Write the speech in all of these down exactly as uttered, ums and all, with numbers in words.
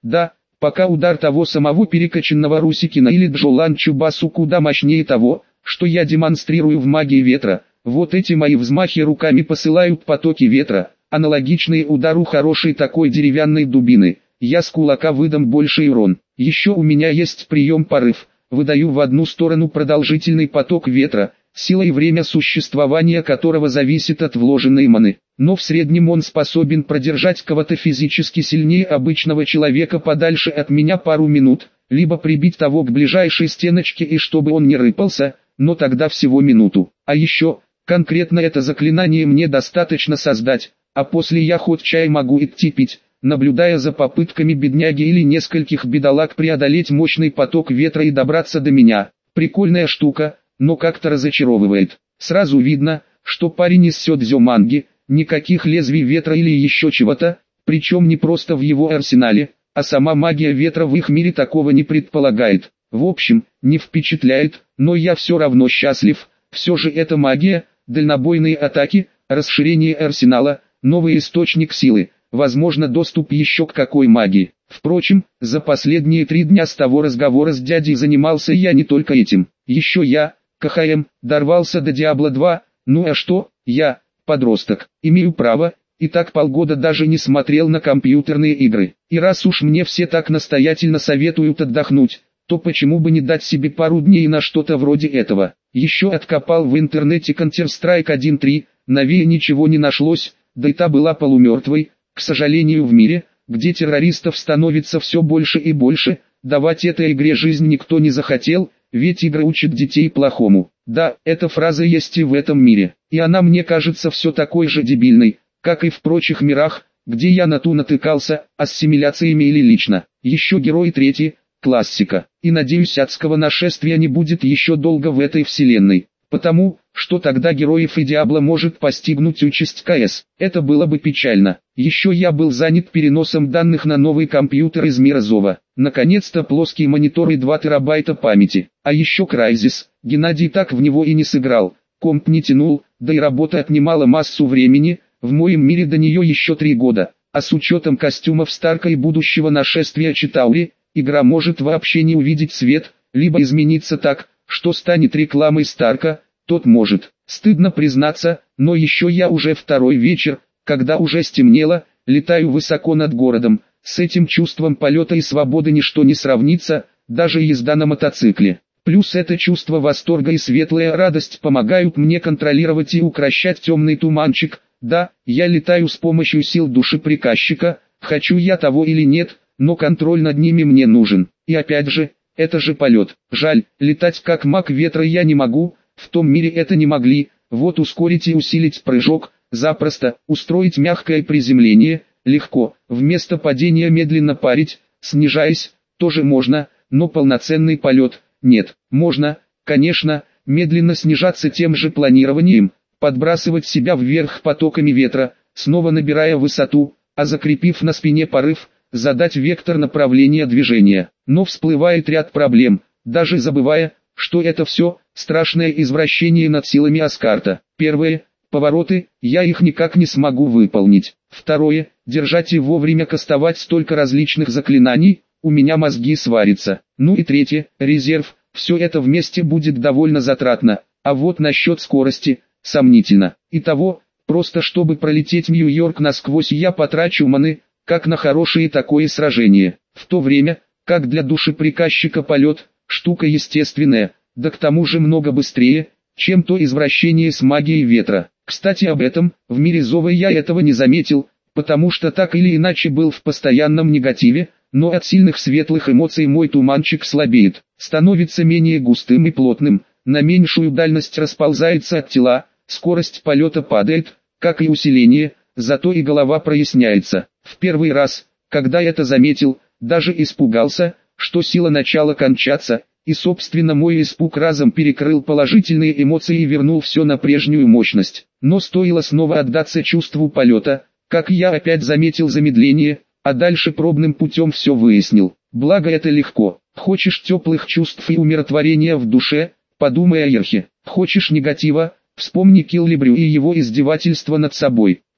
Да, пока удар того самого перекачанного Русикина или Джолан Чубасу куда мощнее того, что я демонстрирую в магии ветра. Вот эти мои взмахи руками посылают потоки ветра, аналогичные удару хорошей такой деревянной дубины. Я с кулака выдам больший урон. Еще у меня есть прием порыв. Выдаю в одну сторону продолжительный поток ветра, сила и время существования которого зависит от вложенной маны. Но в среднем он способен продержать кого-то физически сильнее обычного человека подальше от меня пару минут, либо прибить того к ближайшей стеночке и чтобы он не рыпался, но тогда всего минуту. А еще, конкретно это заклинание мне достаточно создать, а после я хоть чай могу идти пить, наблюдая за попытками бедняги или нескольких бедолаг преодолеть мощный поток ветра и добраться до меня. Прикольная штука, но как-то разочаровывает. Сразу видно, что парень из сёдзё манги, никаких лезвий ветра или еще чего-то, причем не просто в его арсенале, а сама магия ветра в их мире такого не предполагает. В общем, не впечатляет, но я все равно счастлив. Все же это магия, дальнобойные атаки, расширение арсенала, новый источник силы, возможно доступ еще к какой магии. Впрочем, за последние три дня с того разговора с дядей занимался я не только этим. Еще я, КХМ, дорвался до Диабло два, ну а что, я, подросток, имею право, и так полгода даже не смотрел на компьютерные игры. И раз уж мне все так настоятельно советуют отдохнуть, то почему бы не дать себе пару дней на что-то вроде этого. Еще откопал в интернете Counter-Strike один точка три, новее ничего не нашлось, да и та была полумертвой. К сожалению, в мире, где террористов становится все больше и больше, давать этой игре жизнь никто не захотел, ведь игры учат детей плохому. Да, эта фраза есть и в этом мире, и она мне кажется все такой же дебильной, как и в прочих мирах, где я на ту натыкался, ассимиляциями или лично. Еще Герой третий, классика, и надеюсь адского нашествия не будет еще долго в этой вселенной. Потому, что тогда героев и Диабло может постигнуть участь КС. Это было бы печально. Еще я был занят переносом данных на новый компьютер из мира Зова. Наконец-то плоский монитор и два терабайта памяти. А еще Crysis. Геннадий так в него и не сыграл. Комп не тянул, да и работа отнимала массу времени. В моем мире до нее еще три года. А с учетом костюмов Старка и будущего нашествия Читаури, игра может вообще не увидеть свет, либо измениться так, что станет рекламой Старка, тот может. Стыдно признаться, но еще я уже второй вечер, когда уже стемнело, летаю высоко над городом. С этим чувством полета и свободы ничто не сравнится, даже езда на мотоцикле. Плюс это чувство восторга и светлая радость помогают мне контролировать и укрощать темный туманчик. Да, я летаю с помощью сил души приказчика, хочу я того или нет, но контроль над ними мне нужен. И опять же, это же полет. Жаль, летать как маг ветра я не могу, в том мире это не могли. Вот ускорить и усилить прыжок, запросто, устроить мягкое приземление, легко, вместо падения медленно парить, снижаясь, тоже можно, но полноценный полет, нет. Можно, конечно, медленно снижаться тем же планированием, подбрасывать себя вверх потоками ветра, снова набирая высоту, а закрепив на спине порыв, задать вектор направления движения. Но всплывает ряд проблем, даже забывая, что это все страшное извращение над силами Аскарта. Первое – повороты, я их никак не смогу выполнить. Второе – держать и вовремя кастовать столько различных заклинаний, у меня мозги сварятся. Ну и третье – резерв, все это вместе будет довольно затратно, а вот насчет скорости – сомнительно. Итого, просто чтобы пролететь Нью-Йорк насквозь я потрачу маны, как на хорошее такое сражение, в то время, как для души приказчика полет, штука естественная, да к тому же много быстрее, чем то извращение с магией ветра. Кстати об этом, в мире Зова я этого не заметил, потому что так или иначе был в постоянном негативе, но от сильных светлых эмоций мой туманчик слабеет, становится менее густым и плотным, на меньшую дальность расползается от тела, скорость полета падает, как и усиление, зато и голова проясняется. В первый раз, когда это заметил, даже испугался, что сила начала кончаться, и собственно мой испуг разом перекрыл положительные эмоции и вернул все на прежнюю мощность. Но стоило снова отдаться чувству полета, как я опять заметил замедление, а дальше пробным путем все выяснил. Благо это легко. Хочешь теплых чувств и умиротворения в душе, подумай о Ерхе. Хочешь негатива, вспомни Киллибрю и его издевательство над собой.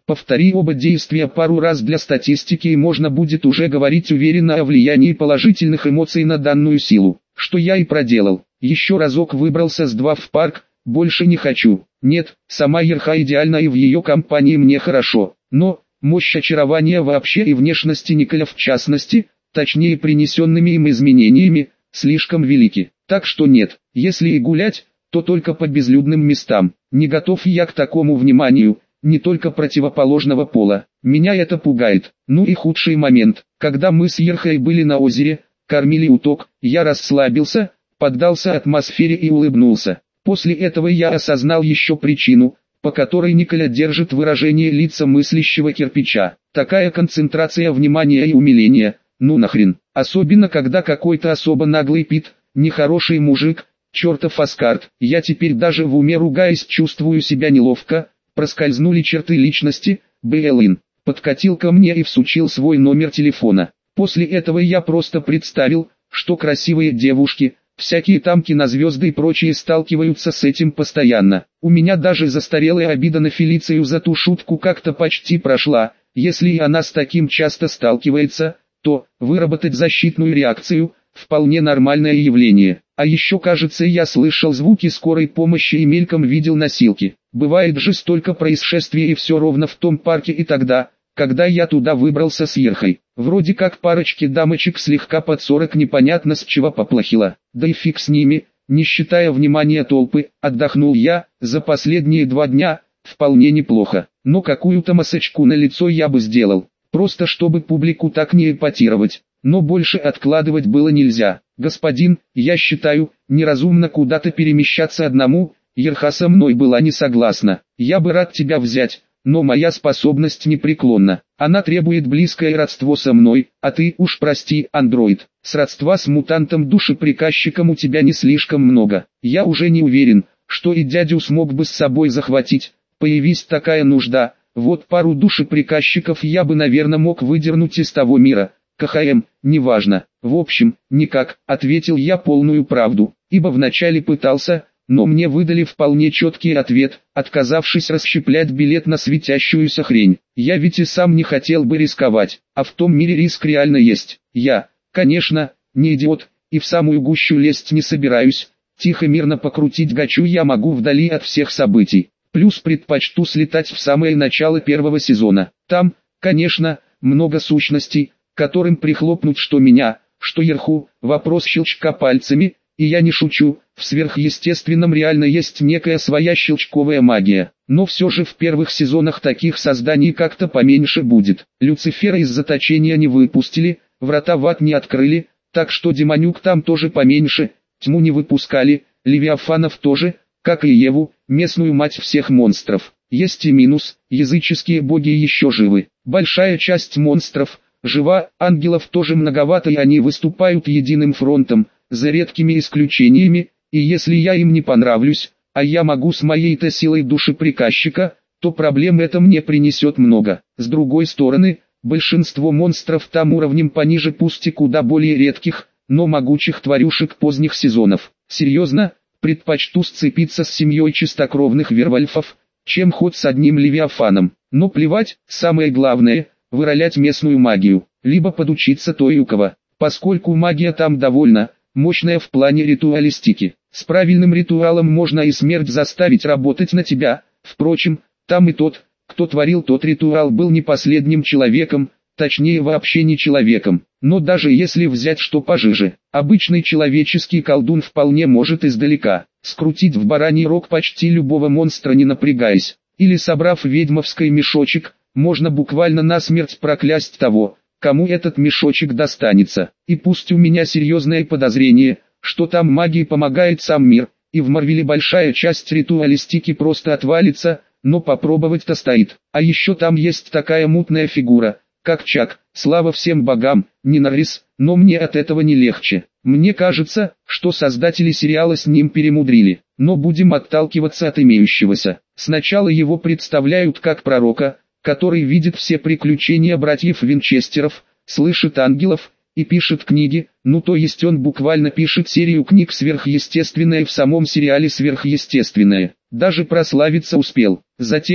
Повтори оба действия пару раз для статистики, и можно будет уже говорить уверенно о влиянии положительных эмоций на данную силу. Что я и проделал. Еще разок выбрался с два в парк, больше не хочу. Нет, сама Ерха идеальна и в ее компании мне хорошо. Но, мощь очарования вообще и внешности Николя в частности, точнее принесенными им изменениями, слишком велики. Так что нет, если и гулять, то только по безлюдным местам. Не готов я к такому вниманию, не только противоположного пола. Меня это пугает. Ну и худший момент, когда мы с Ерхой были на озере, кормили уток, я расслабился, поддался атмосфере и улыбнулся. После этого я осознал еще причину, по которой Николя держит выражение лица мыслящего кирпича. Такая концентрация внимания и умиления, ну нахрен. Особенно когда какой-то особо наглый Пит, нехороший мужик, чертов Аскард. Я теперь даже в уме ругаясь чувствую себя неловко. Проскользнули черты личности, Бэйлин подкатил ко мне и всучил свой номер телефона. После этого я просто представил, что красивые девушки, всякие там кинозвезды и прочие сталкиваются с этим постоянно. У меня даже застарелая обида на Фелицию за ту шутку как-то почти прошла. Если и она с таким часто сталкивается, то выработать защитную реакцию – вполне нормальное явление. А еще кажется, я слышал звуки скорой помощи и мельком видел носилки. Бывает же столько происшествий, и все ровно в том парке и тогда, когда я туда выбрался с Ерхой. Вроде как парочке дамочек слегка под сорок непонятно с чего поплохело. Да и фиг с ними, не считая внимания толпы, отдохнул я, за последние два дня, вполне неплохо. Но какую-то масочку на лицо я бы сделал, просто чтобы публику так не эпатировать. Но больше откладывать было нельзя. Господин, я считаю, неразумно куда-то перемещаться одному. Ерха со мной была не согласна. Я бы рад тебя взять, но моя способность непреклонна. Она требует близкое родство со мной, а ты, уж прости, андроид. Сродства с мутантом-душеприказчиком у тебя не слишком много. Я уже не уверен, что и дядю смог бы с собой захватить. Появись такая нужда, вот пару душеприказчиков я бы, наверное, мог выдернуть из того мира. КХМ, неважно. В общем, никак, ответил я полную правду, ибо вначале пытался, но мне выдали вполне четкий ответ, отказавшись расщеплять билет на светящуюся хрень. Я ведь и сам не хотел бы рисковать, а в том мире риск реально есть. Я, конечно, не идиот, и в самую гущу лезть не собираюсь. Тихо мирно покрутить гачу я могу вдали от всех событий. Плюс предпочту слетать в самое начало первого сезона. Там, конечно, много сущностей, которым прихлопнуть что меня, что Ерху, вопрос щелчка пальцами, и я не шучу, в сверхъестественном реально есть некая своя щелчковая магия, но все же в первых сезонах таких созданий как-то поменьше будет. Люцифера из заточения не выпустили, врата в ад не открыли, так что демонюк там тоже поменьше, тьму не выпускали, левиафанов тоже, как и Еву, местную мать всех монстров. Есть и минус, языческие боги еще живы, большая часть монстров – жива, ангелов тоже многовато и они выступают единым фронтом, за редкими исключениями, и если я им не понравлюсь, а я могу с моей-то силой душеприказчика, то проблем это мне принесет много. С другой стороны, большинство монстров там уровнем пониже, пусть и куда более редких, но могучих тварюшек поздних сезонов. Серьезно, предпочту сцепиться с семьей чистокровных вервольфов, чем хоть с одним левиафаном. Но плевать, самое главное – выролять местную магию, либо подучиться той у кого, поскольку магия там довольно мощная в плане ритуалистики. С правильным ритуалом можно и смерть заставить работать на тебя. Впрочем, там и тот, кто творил тот ритуал, был не последним человеком, точнее вообще не человеком. Но даже если взять что пожиже, обычный человеческий колдун вполне может издалека скрутить в бараний рог почти любого монстра, не напрягаясь. Или, собрав ведьмовский мешочек, можно буквально насмерть проклясть того, кому этот мешочек достанется. И пусть у меня серьезное подозрение, что там магии помогает сам мир, и в Марвеле большая часть ритуалистики просто отвалится, но попробовать-то стоит. А еще там есть такая мутная фигура, как Чак. Слава всем богам, не Норрис, но мне от этого не легче. Мне кажется, что создатели сериала с ним перемудрили, но будем отталкиваться от имеющегося. Сначала его представляют как пророка, который видит все приключения братьев Винчестеров, слышит ангелов и пишет книги, ну то есть он буквально пишет серию книг «Сверхъестественное» в самом сериале «Сверхъестественное». Даже прославиться успел. Затем,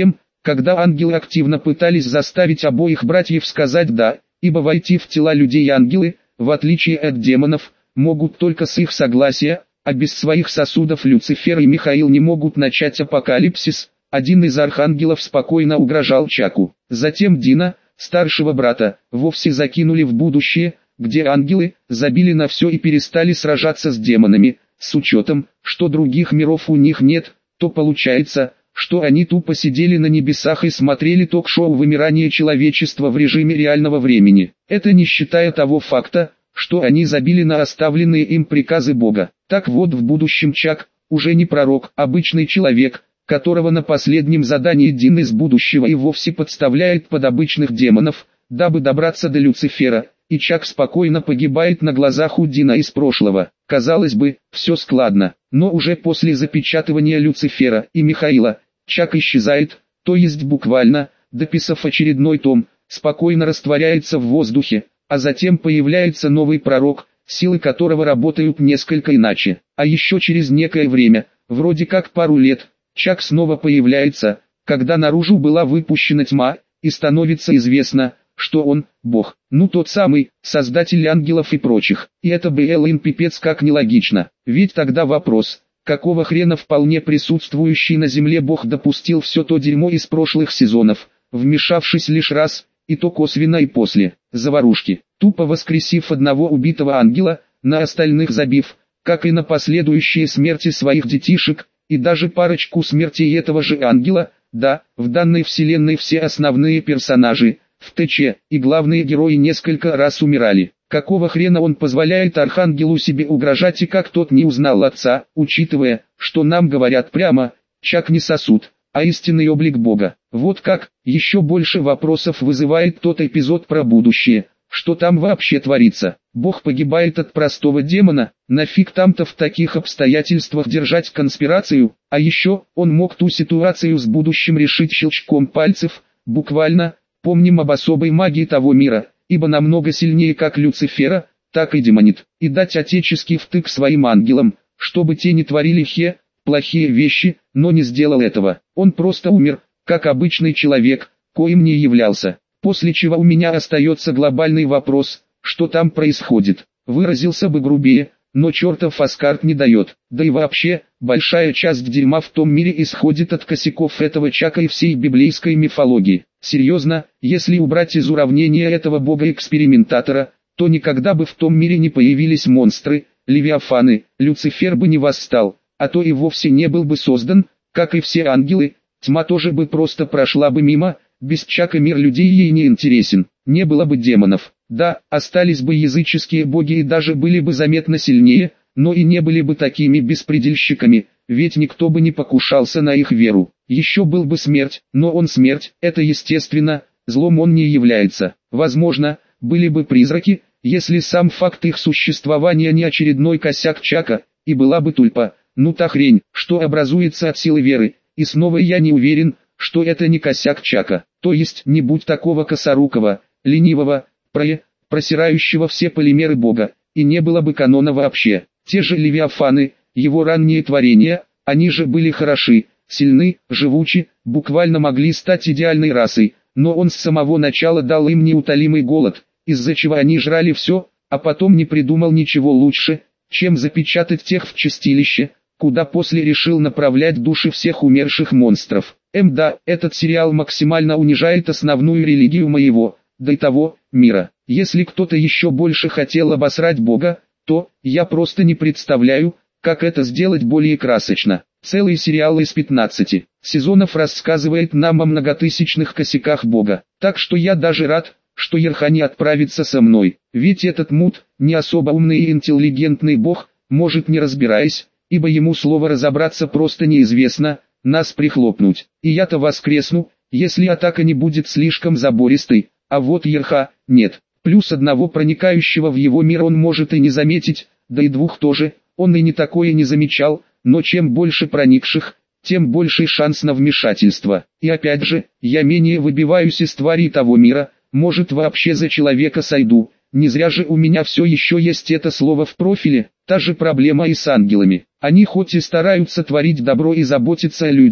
когда ангелы активно пытались заставить обоих братьев сказать «да», ибо войти в тела людей ангелы, в отличие от демонов, могут только с их согласия, а без своих сосудов Люцифер и Михаил не могут начать апокалипсис. Один из архангелов спокойно угрожал Чаку. Затем Дина, старшего брата, вовсе закинули в будущее, где ангелы забили на все и перестали сражаться с демонами. С учетом, что других миров у них нет, то получается, что они тупо сидели на небесах и смотрели ток-шоу «Вымирание человечества» в режиме реального времени. Это не считая того факта, что они забили на оставленные им приказы Бога. Так вот, в будущем Чак, уже не пророк, обычный человек, которого на последнем задании Дин из будущего и вовсе подставляет под обычных демонов, дабы добраться до Люцифера, и Чак спокойно погибает на глазах у Дина из прошлого. Казалось бы, все складно, но уже после запечатывания Люцифера и Михаила, Чак исчезает, то есть буквально, дописав очередной том, спокойно растворяется в воздухе, а затем появляется новый пророк, силы которого работают несколько иначе. А еще через некое время, вроде как пару лет, Чак снова появляется, когда наружу была выпущена тьма, и становится известно, что он – Бог, ну тот самый, создатель ангелов и прочих. И это блин пипец как нелогично, ведь тогда вопрос, какого хрена вполне присутствующий на земле Бог допустил все то дерьмо из прошлых сезонов, вмешавшись лишь раз, и то косвенно и после заварушки, тупо воскресив одного убитого ангела, на остальных забив, как и на последующие смерти своих детишек, и даже парочку смертей этого же ангела. Да, в данной вселенной все основные персонажи, в ТЧ, и главные герои несколько раз умирали. Какого хрена он позволяет архангелу себе угрожать, и как тот не узнал отца, учитывая, что нам говорят прямо, Чак не сосуд, а истинный облик Бога. Вот как, еще больше вопросов вызывает тот эпизод про будущее. Что там вообще творится? Бог погибает от простого демона, нафиг там-то в таких обстоятельствах держать конспирацию? А еще, он мог ту ситуацию с будущим решить щелчком пальцев, буквально. Помним об особой магии того мира, ибо намного сильнее как Люцифера, так и демонит, и дать отеческий втык своим ангелам, чтобы те не творили хе, плохие вещи, но не сделал этого. Он просто умер, как обычный человек, коим не являлся. После чего у меня остается глобальный вопрос, что там происходит. Выразился бы грубее, но чертов Аскард не дает. Да и вообще, большая часть дерьма в том мире исходит от косяков этого Чака и всей библейской мифологии. Серьезно, если убрать из уравнения этого бога-экспериментатора, то никогда бы в том мире не появились монстры, левиафаны, Люцифер бы не восстал, а то и вовсе не был бы создан, как и все ангелы, тьма тоже бы просто прошла бы мимо. Без Чака мир людей ей не интересен, не было бы демонов. Да, остались бы языческие боги и даже были бы заметно сильнее, но и не были бы такими беспредельщиками, ведь никто бы не покушался на их веру. Еще был бы смерть, но он смерть, это естественно, злом он не является. Возможно, были бы призраки, если сам факт их существования не очередной косяк Чака, и была бы тульпа, ну та хрень, что образуется от силы веры, и снова я не уверен, что это не косяк Чака, то есть не будь такого косорукого, ленивого, про, просирающего все полимеры Бога, и не было бы канона вообще. Те же левиафаны, его ранние творения, они же были хороши, сильны, живучи, буквально могли стать идеальной расой, но он с самого начала дал им неутолимый голод, из-за чего они жрали все, а потом не придумал ничего лучше, чем запечатать тех в чистилище, куда после решил направлять души всех умерших монстров. Эм да, этот сериал максимально унижает основную религию моего, да и того, мира. Если кто-то еще больше хотел обосрать Бога, то, я просто не представляю, как это сделать более красочно. Целый сериал из пятнадцати сезонов рассказывает нам о многотысячных косяках Бога. Так что я даже рад, что Ерха не отправится со мной. Ведь этот мут, не особо умный и интеллигентный Бог, может не разбираясь, ибо ему слово разобраться просто неизвестно, нас прихлопнуть. И я-то воскресну, если атака не будет слишком забористой, а вот Ерха, нет. Плюс одного проникающего в его мир он может и не заметить, да и двух тоже, он и не такое не замечал, но чем больше проникших, тем больший шанс на вмешательство. И опять же, я менее выбиваюсь из тварей того мира, может вообще за человека сойду, не зря же у меня все еще есть это слово в профиле. Та же проблема и с ангелами. Они хоть и стараются творить добро и заботиться о людях,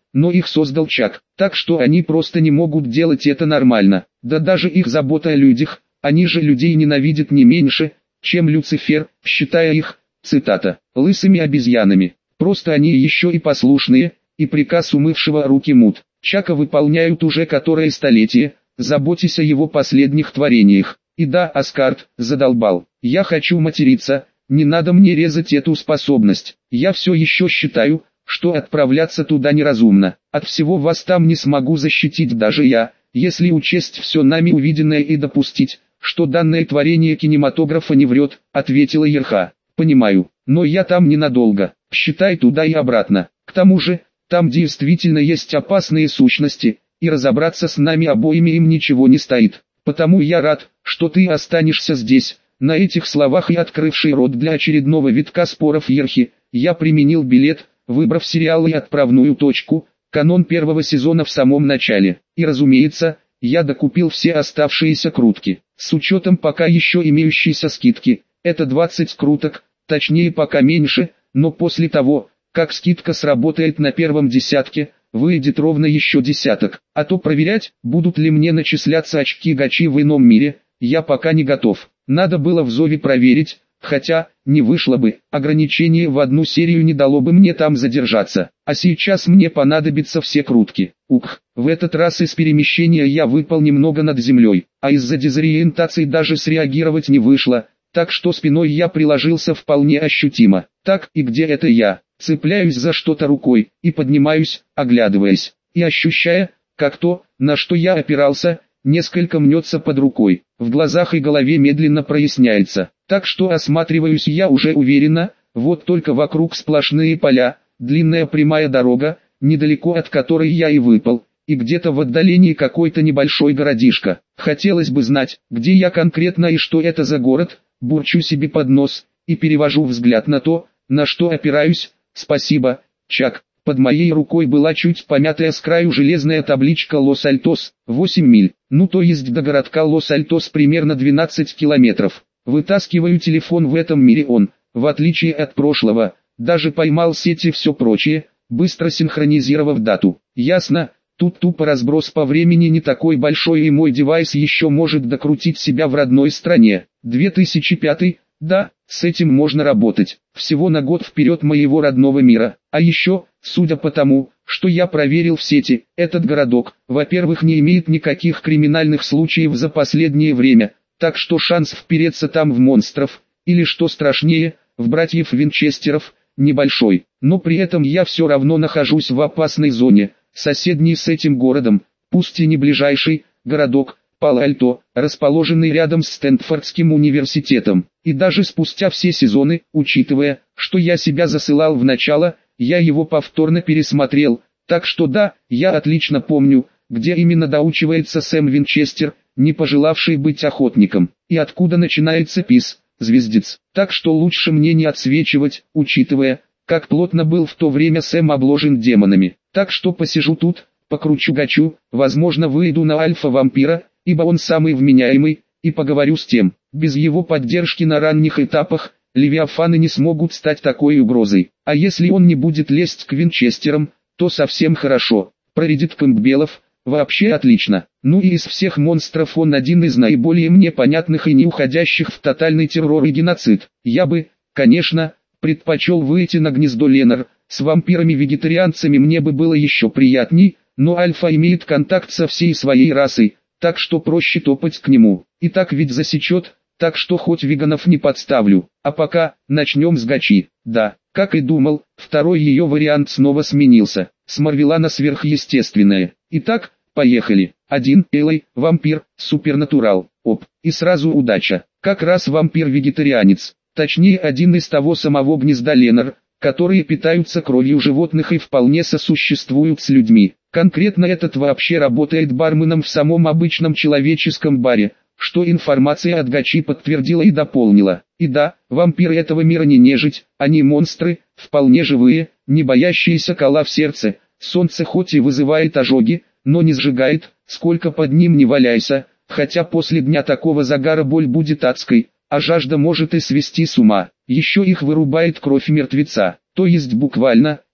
но их создал Чак, так что они просто не могут делать это нормально. Да даже их забота о людях, они же людей ненавидят не меньше, чем Люцифер, считая их, цитата, лысыми обезьянами. Просто они еще и послушные, и приказ умывшего руки Мут Чака выполняют уже которое столетие, заботясь о его последних творениях. И да, Аскард, задолбал. Я хочу материться, не надо мне резать эту способность. Я все еще считаю, что отправляться туда неразумно. От всего вас там не смогу защитить даже я, если учесть все нами увиденное и допустить, что данное творение кинематографа не врет, ответила Ерха. Понимаю, но я там ненадолго, считай туда и обратно. К тому же, там действительно есть опасные сущности, и разобраться с нами обоими им ничего не стоит. Потому я рад, что ты останешься здесь. На этих словах и открывший рот для очередного витка споров Ерхи, я применил билет, выбрав сериал и отправную точку, канон первого сезона в самом начале. И разумеется, я докупил все оставшиеся крутки. С учетом пока еще имеющейся скидки, это двадцать круток, точнее пока меньше, но после того, как скидка сработает на первом десятке, выйдет ровно еще десяток. А то проверять, будут ли мне начисляться очки гачи в ином мире, я пока не готов. Надо было в Зове проверить, хотя, не вышло бы, ограничение в одну серию не дало бы мне там задержаться. А сейчас мне понадобятся все крутки. Ух, в этот раз из перемещения я выпал немного над землей, а из-за дезориентации даже среагировать не вышло, так что спиной я приложился вполне ощутимо. Так, и где это я? Цепляюсь за что-то рукой, и поднимаюсь, оглядываясь, и ощущая, как то, на что я опирался, несколько мнется под рукой. В глазах и голове медленно проясняется, так что осматриваюсь я уже уверенно, вот только вокруг сплошные поля, длинная прямая дорога, недалеко от которой я и выпал, и где-то в отдалении какой-то небольшой городишко. Хотелось бы знать, где я конкретно и что это за город, бурчу себе под нос, и перевожу взгляд на то, на что опираюсь. Спасибо, Чак. Под моей рукой была чуть помятая с краю железная табличка Лос-Альтос, восемь миль, ну то есть до городка Лос-Альтос примерно двенадцать километров. Вытаскиваю телефон, в этом мире он, в отличие от прошлого, даже поймал сеть и все прочее, быстро синхронизировав дату. Ясно, тут тупо разброс по времени не такой большой, и мой девайс еще может докрутить себя в родной стране. две тысячи пятый, да, с этим можно работать, всего на год вперед моего родного мира. А еще, судя по тому, что я проверил в сети, этот городок, во-первых, не имеет никаких криминальных случаев за последнее время, так что шанс впереться там в монстров, или что страшнее, в братьев Винчестеров, небольшой. Но при этом я все равно нахожусь в опасной зоне, соседней с этим городом, пусть и не ближайший, городок Пало-Альто, расположенный рядом с Стэнфордским университетом. И даже спустя все сезоны, учитывая, что я себя засылал в начало, я его повторно пересмотрел, так что да, я отлично помню, где именно доучивается Сэм Винчестер, не пожелавший быть охотником, и откуда начинается Пис, звездец. Так что лучше мне не отсвечивать, учитывая, как плотно был в то время Сэм обложен демонами. Так что посижу тут, покручу гачу, возможно выйду на альфа-вампира, ибо он самый вменяемый, и поговорю с тем. Без его поддержки на ранних этапах, левиафаны не смогут стать такой угрозой. А если он не будет лезть к Винчестерам, то совсем хорошо. Проредит Кэмпбеллов, вообще отлично. Ну и из всех монстров он один из наиболее мне понятных и не уходящих в тотальный террор и геноцид. Я бы, конечно, предпочел выйти на гнездо Ленар, с вампирами-вегетарианцами мне бы было еще приятней, но Альфа имеет контакт со всей своей расой, так что проще топать к нему. И так ведь засечет, так что хоть веганов не подставлю. А пока, начнем с гачи. Да, как и думал, второй ее вариант снова сменился, с Марвела на сверхъестественное. Итак, поехали. Один, Элай, вампир, супернатурал. Оп, и сразу удача. Как раз вампир-вегетарианец. Точнее, один из того самого гнезда Ленар, которые питаются кровью животных и вполне сосуществуют с людьми. Конкретно этот вообще работает барменом в самом обычном человеческом баре, что информация от гачи подтвердила и дополнила. И да, вампиры этого мира не нежить, они монстры, вполне живые, не боящиеся кола в сердце. Солнце хоть и вызывает ожоги, но не сжигает, сколько под ним не валяйся, хотя после дня такого загара боль будет адской, а жажда может и свести с ума. Еще их вырубает кровь мертвеца, то есть буквально,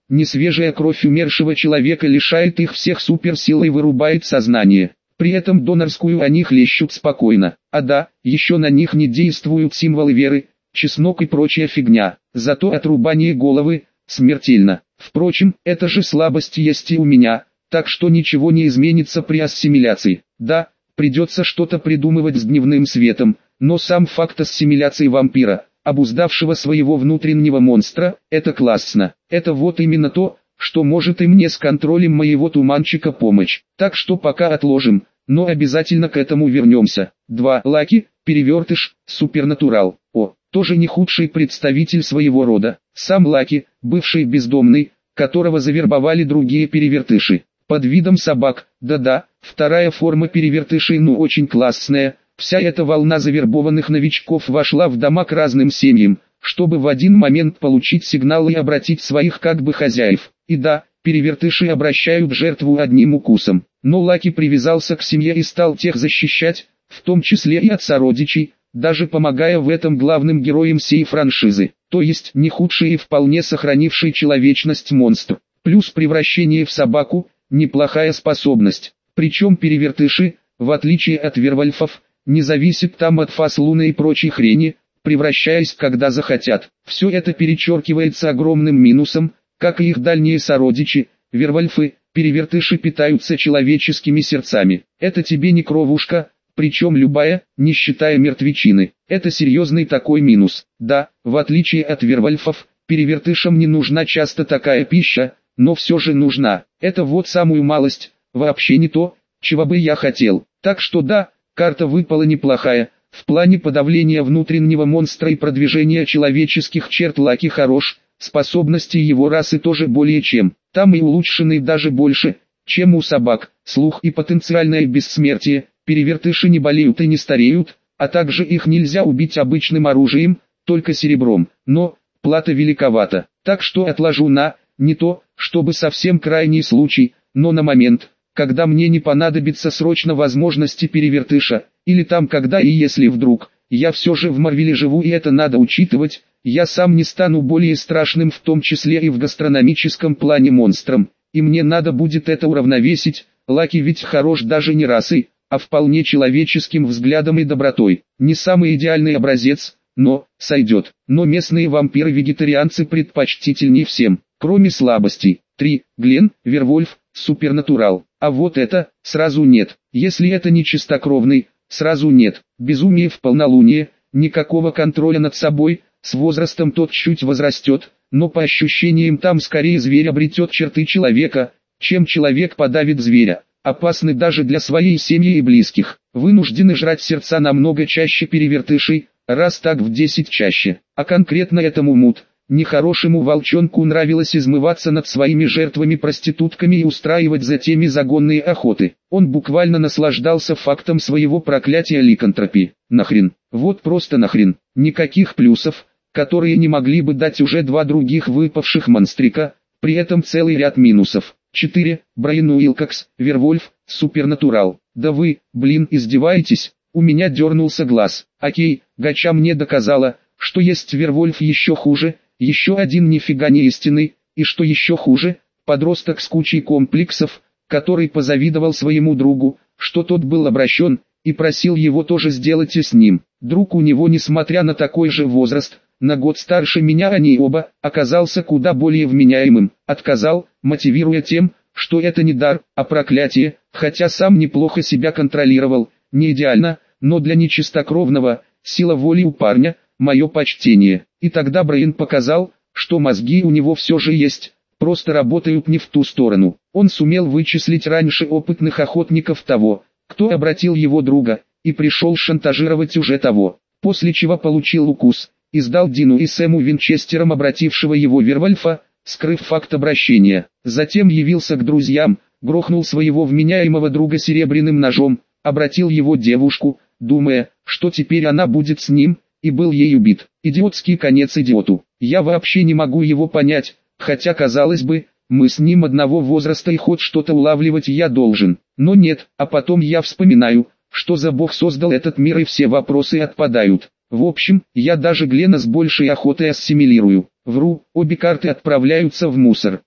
несвежая кровь умершего человека лишает их всех суперсил и вырубает сознание. При этом донорскую они хлещут спокойно. А да, еще на них не действуют символы веры, чеснок и прочая фигня. Зато отрубание головы смертельно. Впрочем, это же слабость есть и у меня, так что ничего не изменится при ассимиляции. Да, придется что-то придумывать с дневным светом, но сам факт ассимиляции вампира, обуздавшего своего внутреннего монстра, это классно. Это вот именно то, что может и мне с контролем моего туманчика помочь. Так что пока отложим, но обязательно к этому вернемся. два. Лаки, перевертыш, супернатурал. О, тоже не худший представитель своего рода. Сам Лаки, бывший бездомный, которого завербовали другие перевертыши. Под видом собак, да-да, вторая форма перевертышей ну очень классная. Вся эта волна завербованных новичков вошла в дома к разным семьям, чтобы в один момент получить сигнал и обратить своих как бы хозяев. И да, перевертыши обращают жертву одним укусом. Но Лаки привязался к семье и стал тех защищать, в том числе и от сородичей, даже помогая в этом главным героям сей франшизы. То есть не худший и вполне сохранивший человечность монстр. Плюс превращение в собаку – неплохая способность. Причем перевертыши, в отличие от вервольфов, не зависят там от фаз луны и прочей хрени, превращаясь когда захотят. Все это перечеркивается огромным минусом, как и их дальние сородичи, вервольфы, перевертыши питаются человеческими сердцами. Это тебе не кровушка, причем любая, не считая мертвечины. Это серьезный такой минус. Да, в отличие от вервольфов, перевертышам не нужна часто такая пища, но все же нужна. Это вот самую малость, вообще не то, чего бы я хотел. Так что да, карта выпала неплохая. В плане подавления внутреннего монстра и продвижения человеческих черт Лаки хорош, способности его расы тоже более чем. Там и улучшены даже больше, чем у собак, слух и потенциальное бессмертие. Перевертыши не болеют и не стареют, а также их нельзя убить обычным оружием, только серебром. Но, плата великовата, так что отложу на, не то, чтобы совсем крайний случай, но на момент, когда мне не понадобится срочно возможности перевертыша, или там когда и если вдруг, я все же в Марвеле живу и это надо учитывать, я сам не стану более страшным в том числе и в гастрономическом плане монстром, и мне надо будет это уравновесить. Лаки ведь хорош даже не расой, а вполне человеческим взглядом и добротой. Не самый идеальный образец, но сойдет. Но местные вампиры-вегетарианцы предпочтительнее всем, кроме слабостей. три. Глен, Вервольф, супернатурал. А вот это, сразу нет. Если это не чистокровный, сразу нет. Безумие в полнолуние, никакого контроля над собой, с возрастом тот чуть возрастет, но по ощущениям там скорее зверь обретет черты человека, чем человек подавит зверя. Опасны даже для своей семьи и близких. Вынуждены жрать сердца намного чаще перевертышей, раз так в десять чаще. А конкретно этому мут, нехорошему волчонку нравилось измываться над своими жертвами-проститутками и устраивать за теми загонные охоты. Он буквально наслаждался фактом своего проклятия ликантропии. Нахрен, вот просто нахрен, никаких плюсов, которые не могли бы дать уже два других выпавших монстрика, при этом целый ряд минусов. четыре. Брайан Уилкокс, Вервольф, супернатурал. Да вы, блин, издеваетесь? У меня дернулся глаз. Окей, Гача мне доказала, что есть Вервольф еще хуже, еще один нифига не истинный, и что еще хуже, подросток с кучей комплексов, который позавидовал своему другу, что тот был обращен, и просил его тоже сделать и с ним. Друг у него, несмотря на такой же возраст, на год старше меня они оба, оказался куда более вменяемым. Отказал, мотивируя тем, что это не дар, а проклятие, хотя сам неплохо себя контролировал, не идеально, но для нечистокровного, сила воли у парня, мое почтение. И тогда Брайан показал, что мозги у него все же есть, просто работают не в ту сторону. Он сумел вычислить раньше опытных охотников того, кто обратил его друга, и пришел шантажировать уже того, после чего получил укус, и сдал Дину и Сэму Винчестерам обратившего его Вервольфа, скрыв факт обращения. Затем явился к друзьям, грохнул своего вменяемого друга серебряным ножом, обратил его девушку, думая, что теперь она будет с ним, и был ей убит. Идиотский конец идиоту. Я вообще не могу его понять, хотя казалось бы, мы с ним одного возраста и хоть что-то улавливать я должен. Но нет, а потом я вспоминаю, что за бог создал этот мир и все вопросы отпадают. В общем, я даже Глена с большей охотой ассимилирую. Вру, обе карты отправляются в мусор.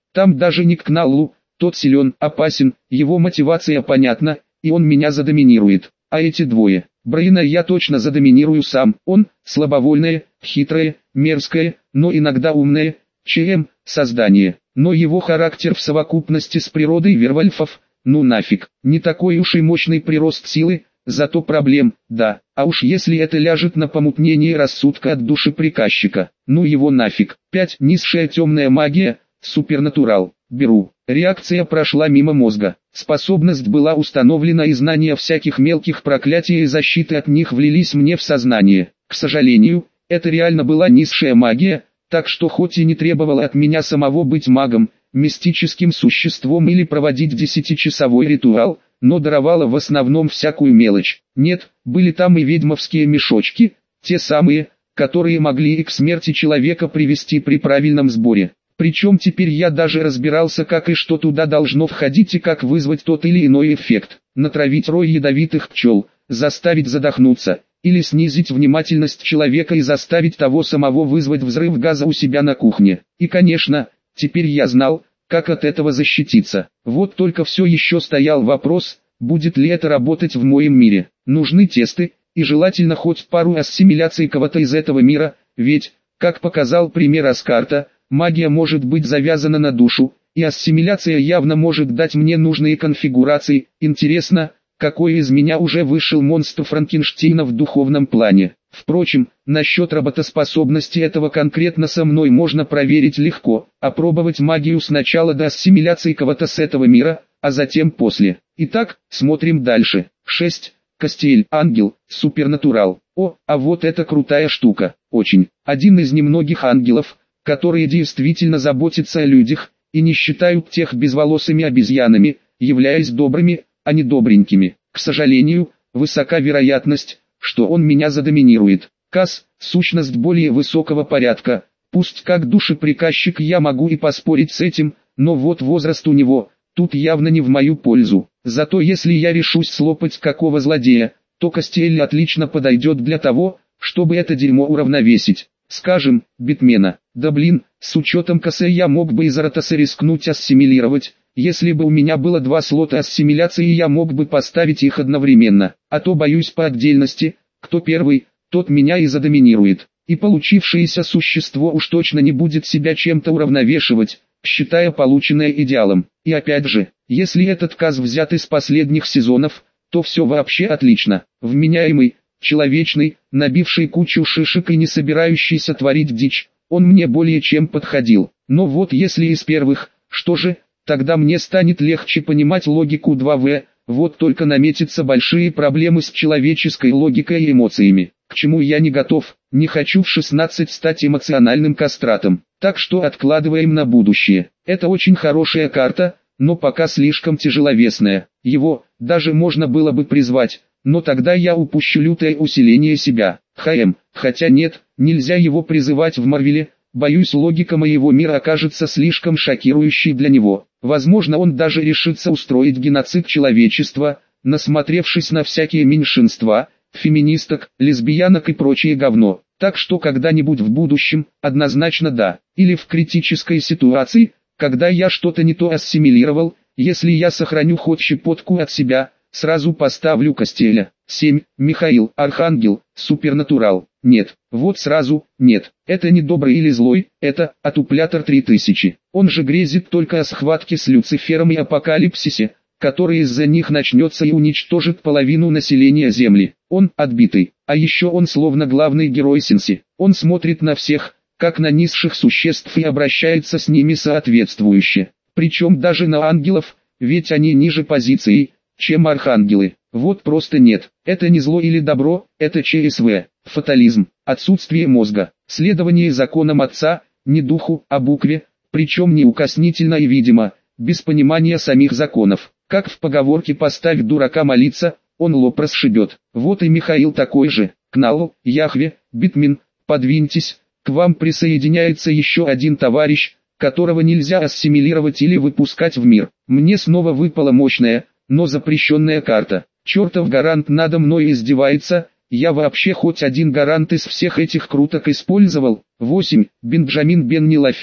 Там даже не к Кналлу, тот силен, опасен, его мотивация понятна, и он меня задоминирует. А эти двое, Брейна я точно задоминирую сам, он, слабовольное, хитрое, мерзкое, но иногда умное, ЧМ, создание. Но его характер в совокупности с природой Вервольфов, ну нафиг, не такой уж и мощный прирост силы, зато проблем, да, а уж если это ляжет на помутнение рассудка от души приказчика, ну его нафиг. пять. Низшая темная магия, супернатурал, беру. Реакция прошла мимо мозга. Способность была установлена и знания всяких мелких проклятий и защиты от них влились мне в сознание. К сожалению, это реально была низшая магия, так что хоть и не требовало от меня самого быть магом, мистическим существом или проводить десятичасовой ритуал, но даровала в основном всякую мелочь. Нет, были там и ведьмовские мешочки, те самые, которые могли и к смерти человека привести при правильном сборе. Причем теперь я даже разбирался, как и что туда должно входить и как вызвать тот или иной эффект. Натравить рой ядовитых пчел, заставить задохнуться, или снизить внимательность человека и заставить того самого вызвать взрыв газа у себя на кухне. И конечно, теперь я знал, как от этого защититься. Вот только все еще стоял вопрос, будет ли это работать в моем мире. Нужны тесты, и желательно хоть пару ассимиляций кого-то из этого мира, ведь, как показал пример Аскарта, магия может быть завязана на душу, и ассимиляция явно может дать мне нужные конфигурации. Интересно, какой из меня уже вышел монстр Франкенштейна в духовном плане. Впрочем, насчет работоспособности этого конкретно со мной можно проверить легко, опробовать магию сначала до ассимиляции кого-то с этого мира, а затем после. Итак, смотрим дальше. шесть. Кастиэль, ангел, супернатурал. О, а вот это крутая штука, очень. Один из немногих ангелов, которые действительно заботятся о людях, и не считают тех безволосыми обезьянами, являясь добрыми, а не добренькими. К сожалению, высока вероятность, что он меня задоминирует. Кас, сущность более высокого порядка, пусть как душеприказчик я могу и поспорить с этим, но вот возраст у него, тут явно не в мою пользу. Зато если я решусь слопать какого злодея, то Кастиэль отлично подойдет для того, чтобы это дерьмо уравновесить. Скажем, Битмена. Да блин, с учетом Кассе я мог бы и Заратоса рискнуть ассимилировать, если бы у меня было два слота ассимиляции и я мог бы поставить их одновременно, а то боюсь по отдельности, кто первый, тот меня и задоминирует, и получившееся существо уж точно не будет себя чем-то уравновешивать, считая полученное идеалом. И опять же, если этот Каз взят из последних сезонов, то все вообще отлично, вменяемый, человечный, набивший кучу шишек и не собирающийся творить дичь, он мне более чем подходил. Но вот если из первых, что же, тогда мне станет легче понимать логику два вэ, вот только наметятся большие проблемы с человеческой логикой и эмоциями, к чему я не готов, не хочу в шестнадцать стать эмоциональным кастратом, так что откладываем на будущее. Это очень хорошая карта, но пока слишком тяжеловесная, его, даже можно было бы призвать, но тогда я упущу лютое усиление себя. ХМ, хотя нет, нельзя его призывать в Марвеле, боюсь логика моего мира окажется слишком шокирующей для него. Возможно он даже решится устроить геноцид человечества, насмотревшись на всякие меньшинства, феминисток, лесбиянок и прочее говно. Так что когда-нибудь в будущем, однозначно да, или в критической ситуации, когда я что-то не то ассимилировал, если я сохраню хоть щепотку от себя, сразу поставлю Кастиэля. семь. Михаил, архангел, супернатурал. Нет, вот сразу, нет, это не добрый или злой, это отуплятор три тысячи. Он же грезит только о схватке с Люцифером и апокалипсисе, который из-за них начнется и уничтожит половину населения Земли. Он отбитый, а еще он словно главный герой Синси. Он смотрит на всех, как на низших существ и обращается с ними соответствующе. Причем даже на ангелов, ведь они ниже позицией, чем архангелы. Вот просто нет, это не зло или добро, это ЧСВ, фатализм, отсутствие мозга, следование законам отца, не духу, а букве, причем неукоснительно и видимо, без понимания самих законов. Как в поговорке «поставь дурака молиться», он лоб расшибет. Вот и Михаил такой же. Кналл, Яхве, Битмин, подвиньтесь, к вам присоединяется еще один товарищ, которого нельзя ассимилировать или выпускать в мир. Мне снова выпала мощная, но запрещенная карта. Чертов гарант надо мной издевается, я вообще хоть один гарант из всех этих круток использовал. восемь. Бенджамин Бенни Лафит,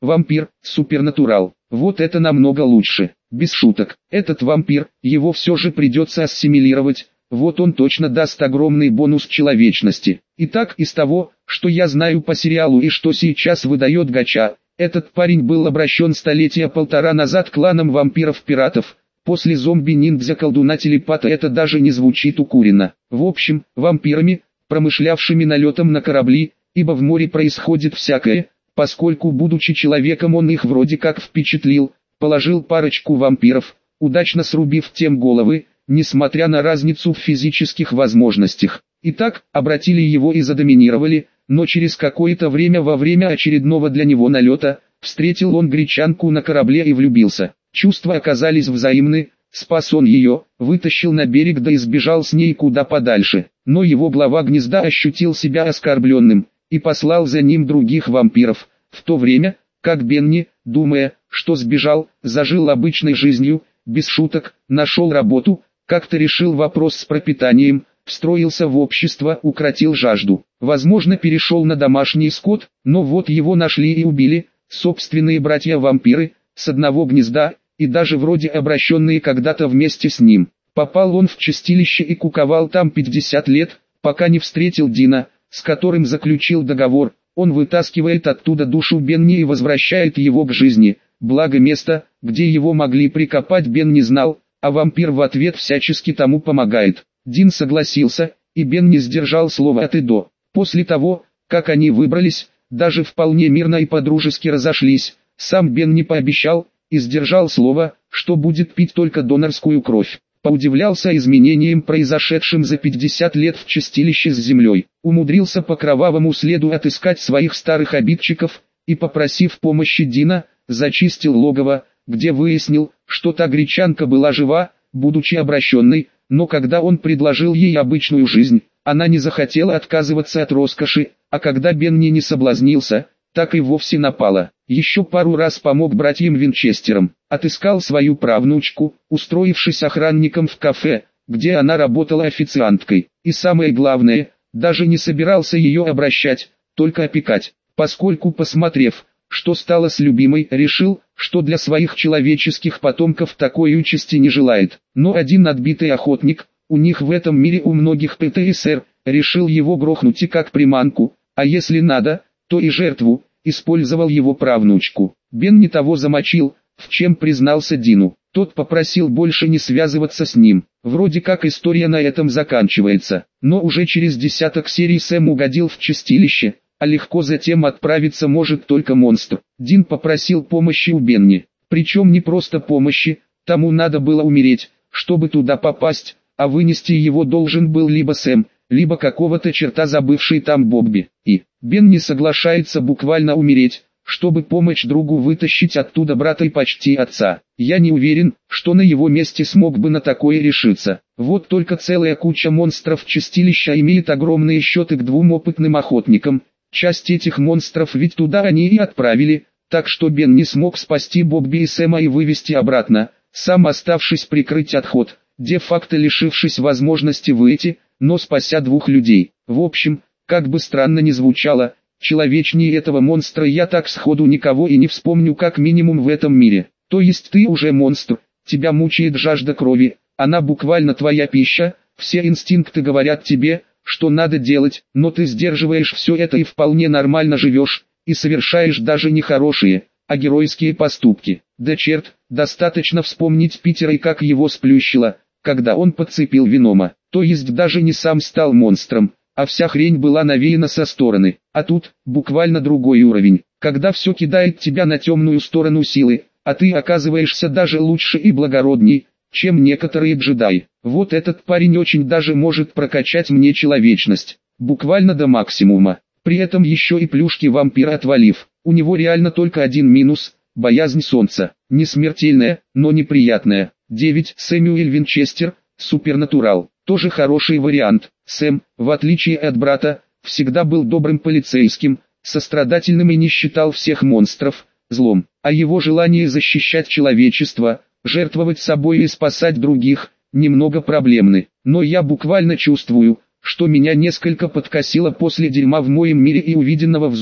вампир, супернатурал. Вот это намного лучше. Без шуток. Этот вампир, его все же придется ассимилировать. Вот он точно даст огромный бонус человечности. Итак, из того, что я знаю по сериалу и что сейчас выдает Гача, этот парень был обращен столетия полтора назад кланом вампиров-пиратов. После зомби-ниндзя-колдуна-телепата это даже не звучит укуренно. В общем, вампирами, промышлявшими налетом на корабли, ибо в море происходит всякое, поскольку будучи человеком он их вроде как впечатлил, положил парочку вампиров, удачно срубив тем головы, несмотря на разницу в физических возможностях. Итак, обратили его и задоминировали, но через какое-то время во время очередного для него налета, встретил он гречанку на корабле и влюбился. Чувства оказались взаимны, спас он ее, вытащил на берег да и сбежал с ней куда подальше. Но его глава гнезда ощутил себя оскорбленным, и послал за ним других вампиров, в то время, как Бенни, думая, что сбежал, зажил обычной жизнью, без шуток, нашел работу, как-то решил вопрос с пропитанием, встроился в общество, укротил жажду. Возможно, перешел на домашний скот, но вот его нашли и убили, собственные братья-вампиры, с одного гнезда, и даже вроде обращенные когда-то вместе с ним. Попал он в чистилище и куковал там пятьдесят лет, пока не встретил Дина, с которым заключил договор. Он вытаскивает оттуда душу Бенни и возвращает его к жизни. Благо место, где его могли прикопать, Бен не знал, а вампир в ответ всячески тому помогает. Дин согласился, и Бен не сдержал слова от и до. После того, как они выбрались, даже вполне мирно и по-дружески разошлись, сам Бен не пообещал, и сдержал слово, что будет пить только донорскую кровь. Поудивлялся изменениям, произошедшим за пятьдесят лет в чистилище с землей. Умудрился по кровавому следу отыскать своих старых обидчиков, и, попросив помощи Дина, зачистил логово, где выяснил, что та гречанка была жива, будучи обращенной, но когда он предложил ей обычную жизнь, она не захотела отказываться от роскоши, а когда Бенни не соблазнился, так и вовсе напала. Еще пару раз помог братьям Винчестерам, отыскал свою правнучку, устроившись охранником в кафе, где она работала официанткой. И самое главное, даже не собирался ее обращать, только опекать, поскольку, посмотрев, что стало с любимой, решил, что для своих человеческих потомков такой участи не желает. Но один отбитый охотник, у них в этом мире у многих П Т С Р, решил его грохнуть и как приманку, а если надо, то и жертву, использовал его правнучку. Бен не того замочил, в чем признался Дину. Тот попросил больше не связываться с ним. Вроде как история на этом заканчивается. Но уже через десяток серий Сэм угодил в чистилище, а легко затем отправиться может только монстр. Дин попросил помощи у Бенни. Причем не просто помощи, тому надо было умереть, чтобы туда попасть, а вынести его должен был либо Сэм, либо какого-то черта забывший там Бобби. И Бенни соглашается буквально умереть, чтобы помочь другу вытащить оттуда брата и почти отца. Я не уверен, что на его месте смог бы на такое решиться. Вот только целая куча монстров чистилища имеет огромные счеты к двум опытным охотникам. Часть этих монстров ведь туда они и отправили, так что Бен не смог спасти Бобби и Сэма и вывести обратно, сам оставшись прикрыть отход, де-факто лишившись возможности выйти, но спася двух людей. В общем, как бы странно ни звучало, человечнее этого монстра я так сходу никого и не вспомню как минимум в этом мире. То есть ты уже монстр, тебя мучает жажда крови, она буквально твоя пища, все инстинкты говорят тебе, что надо делать, но ты сдерживаешь все это и вполне нормально живешь, и совершаешь даже не хорошие, а геройские поступки. Да черт, достаточно вспомнить Питера и как его сплющило, когда он подцепил Венома. То есть даже не сам стал монстром, а вся хрень была навеяна со стороны. А тут, буквально другой уровень, когда все кидает тебя на темную сторону силы, а ты оказываешься даже лучше и благородней, чем некоторые джедаи. Вот этот парень очень даже может прокачать мне человечность, буквально до максимума. При этом еще и плюшки вампира отвалив. У него реально только один минус – боязнь солнца. Не смертельная, но неприятная. девять. Сэмюэль Винчестер, супернатурал. Тоже хороший вариант. Сэм, в отличие от брата, всегда был добрым полицейским, сострадательным и не считал всех монстров злом. А его желание защищать человечество, жертвовать собой и спасать других, немного проблемны. Но я буквально чувствую, что меня несколько подкосило после дерьма в моем мире и увиденного в Зове.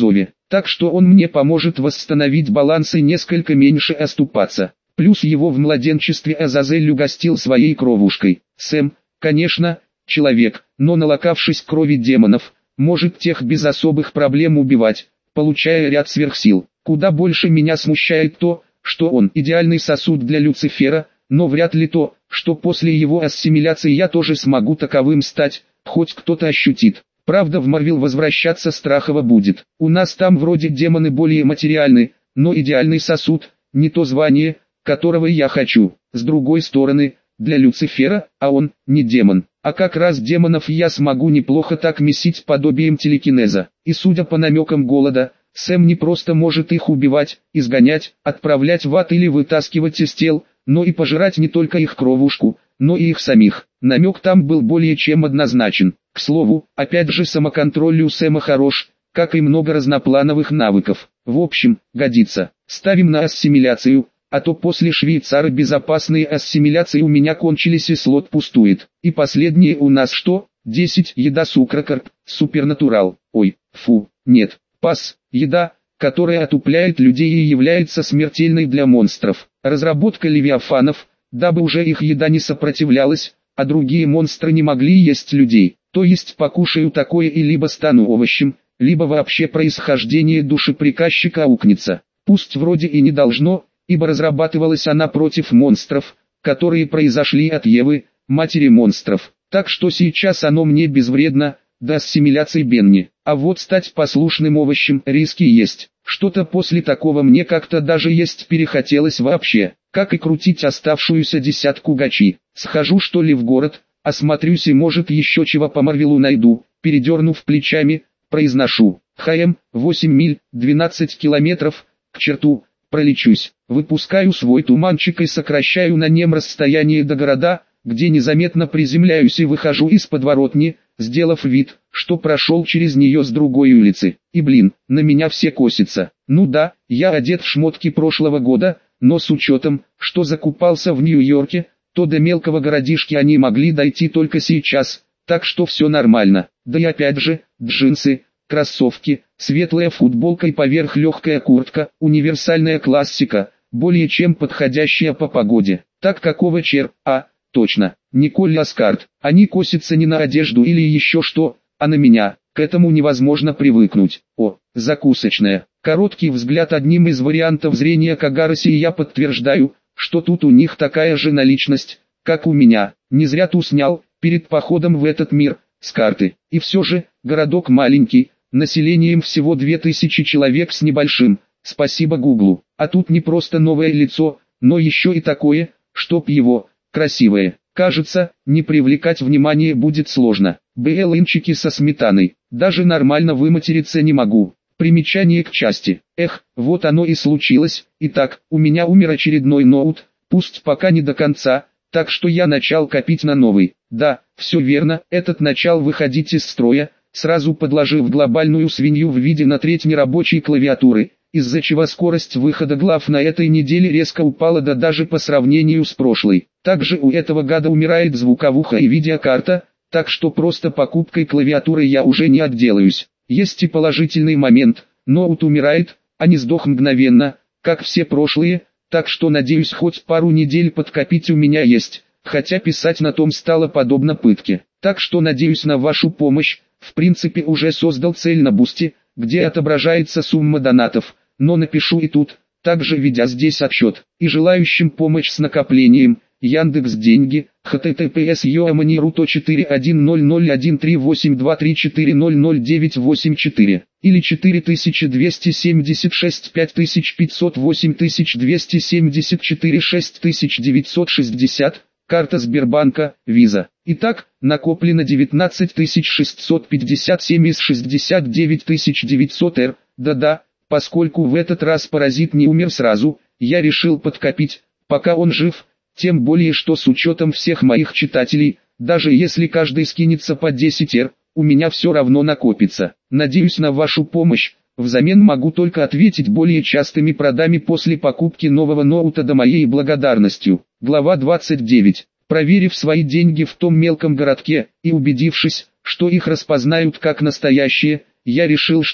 так что он мне поможет восстановить баланс и несколько меньше оступаться. Плюс его в младенчестве Азазель угостил своей кровушкой. Сэм, конечно, человек, но налокавшись крови демонов, может тех без особых проблем убивать, получая ряд сверхсил. Куда больше меня смущает то, что он идеальный сосуд для Люцифера, но вряд ли то, что после его ассимиляции я тоже смогу таковым стать, хоть кто-то ощутит. Правда, в Марвел возвращаться страхово будет. У нас там вроде демоны более материальны, но идеальный сосуд – не то звание, которого я хочу. С другой стороны, для Люцифера, а он не демон. А как раз демонов я смогу неплохо так месить подобием телекинеза. И судя по намекам голода, Сэм не просто может их убивать, изгонять, отправлять в ад или вытаскивать из тел, но и пожирать не только их кровушку, но и их самих. Намек там был более чем однозначен. К слову, опять же самоконтроль у Сэма хорош, как и много разноплановых навыков. В общем, годится. Ставим на ассимиляцию, а то после швейцара безопасные ассимиляции у меня кончились и слот пустует. И последнее у нас что? десять еда Сукракарп, супернатурал. Ой, фу, нет, пас, еда, которая отупляет людей и является смертельной для монстров. Разработка левиафанов, дабы уже их еда не сопротивлялась, а другие монстры не могли есть людей. То есть покушаю такое и либо стану овощем, либо вообще происхождение души приказчика аукнется. Пусть вроде и не должно, ибо разрабатывалась она против монстров, которые произошли от Евы, матери монстров. Так что сейчас оно мне безвредно, до ассимиляции Бенни. А вот стать послушным овощем риски есть. Что-то после такого мне как-то даже есть перехотелось вообще. Как и крутить оставшуюся десятку гачи. Схожу что ли в город, осмотрюсь и может еще чего по Марвелу найду. Передернув плечами, произношу. ХМ, восемь миль, двенадцать километров, к черту, пролечусь. Выпускаю свой туманчик и сокращаю на нем расстояние до города, где незаметно приземляюсь и выхожу из подворотни, сделав вид, что прошел через нее с другой улицы. И блин, на меня все косятся. Ну да, я одет в шмотки прошлого года, но с учетом, что закупался в Нью-Йорке, то до мелкого городишки они могли дойти только сейчас, так что все нормально. Да и опять же, джинсы, кроссовки, светлая футболка и поверх легкая куртка, универсальная классика, более чем подходящая по погоде. Так какого чер, а, точно, Николь Ласкарт. Они косятся не на одежду или еще что, а на меня. К этому невозможно привыкнуть. О, закусочная. Короткий взгляд одним из вариантов зрения Кагароси, и я подтверждаю, что тут у них такая же наличность, как у меня. Не зря ту снял, перед походом в этот мир, с карты. И все же, городок маленький, населением всего две тысячи человек с небольшим. Спасибо Гуглу. А тут не просто новое лицо, но еще и такое, чтоб его, красивое. Кажется, не привлекать внимание будет сложно. БЛНчики со сметаной. Даже нормально выматериться не могу. Примечание к части. Эх, вот оно и случилось. Итак, у меня умер очередной ноут, пусть пока не до конца, так что я начал копить на новый. Да, все верно, этот начал выходить из строя, сразу подложив глобальную свинью в виде на треть нерабочей клавиатуры, из-за чего скорость выхода глав на этой неделе резко упала, да даже по сравнению с прошлой. Также у этого гада умирает звуковуха и видеокарта, так что просто покупкой клавиатуры я уже не отделаюсь. Есть и положительный момент, ноут умирает, а не сдох мгновенно, как все прошлые, так что надеюсь хоть пару недель подкопить у меня есть, хотя писать на том стало подобно пытке. Так что надеюсь на вашу помощь, в принципе уже создал цель на Бусти, где отображается сумма донатов, но напишу и тут, также ведя здесь отчет, и желающим помощь с накоплением, Яндекс Деньги, https yoamani.ru то четыре один ноль ноль один три восемь два три четыре ноль ноль девять восемь четыре, или четыре тысячи двести семьдесят шесть пять тысяч пятьсот восемь тысяч двести семьдесят четыре шесть тысяч девятьсот шестьдесят, карта Сбербанка, Виза. Итак, накоплено девятнадцать тысяч шестьсот пятьдесят семь из шестьдесят девять тысяч девятьсот эр, да-да, поскольку в этот раз паразит не умер сразу, я решил подкопить, пока он жив. Тем более, что с учетом всех моих читателей, даже если каждый скинется по десять эр, у меня все равно накопится. Надеюсь на вашу помощь, взамен могу только ответить более частыми продами после покупки нового ноута до моей благодарностью. Глава двадцать девять. Проверив свои деньги в том мелком городке, и убедившись, что их распознают как настоящие, я решил, что,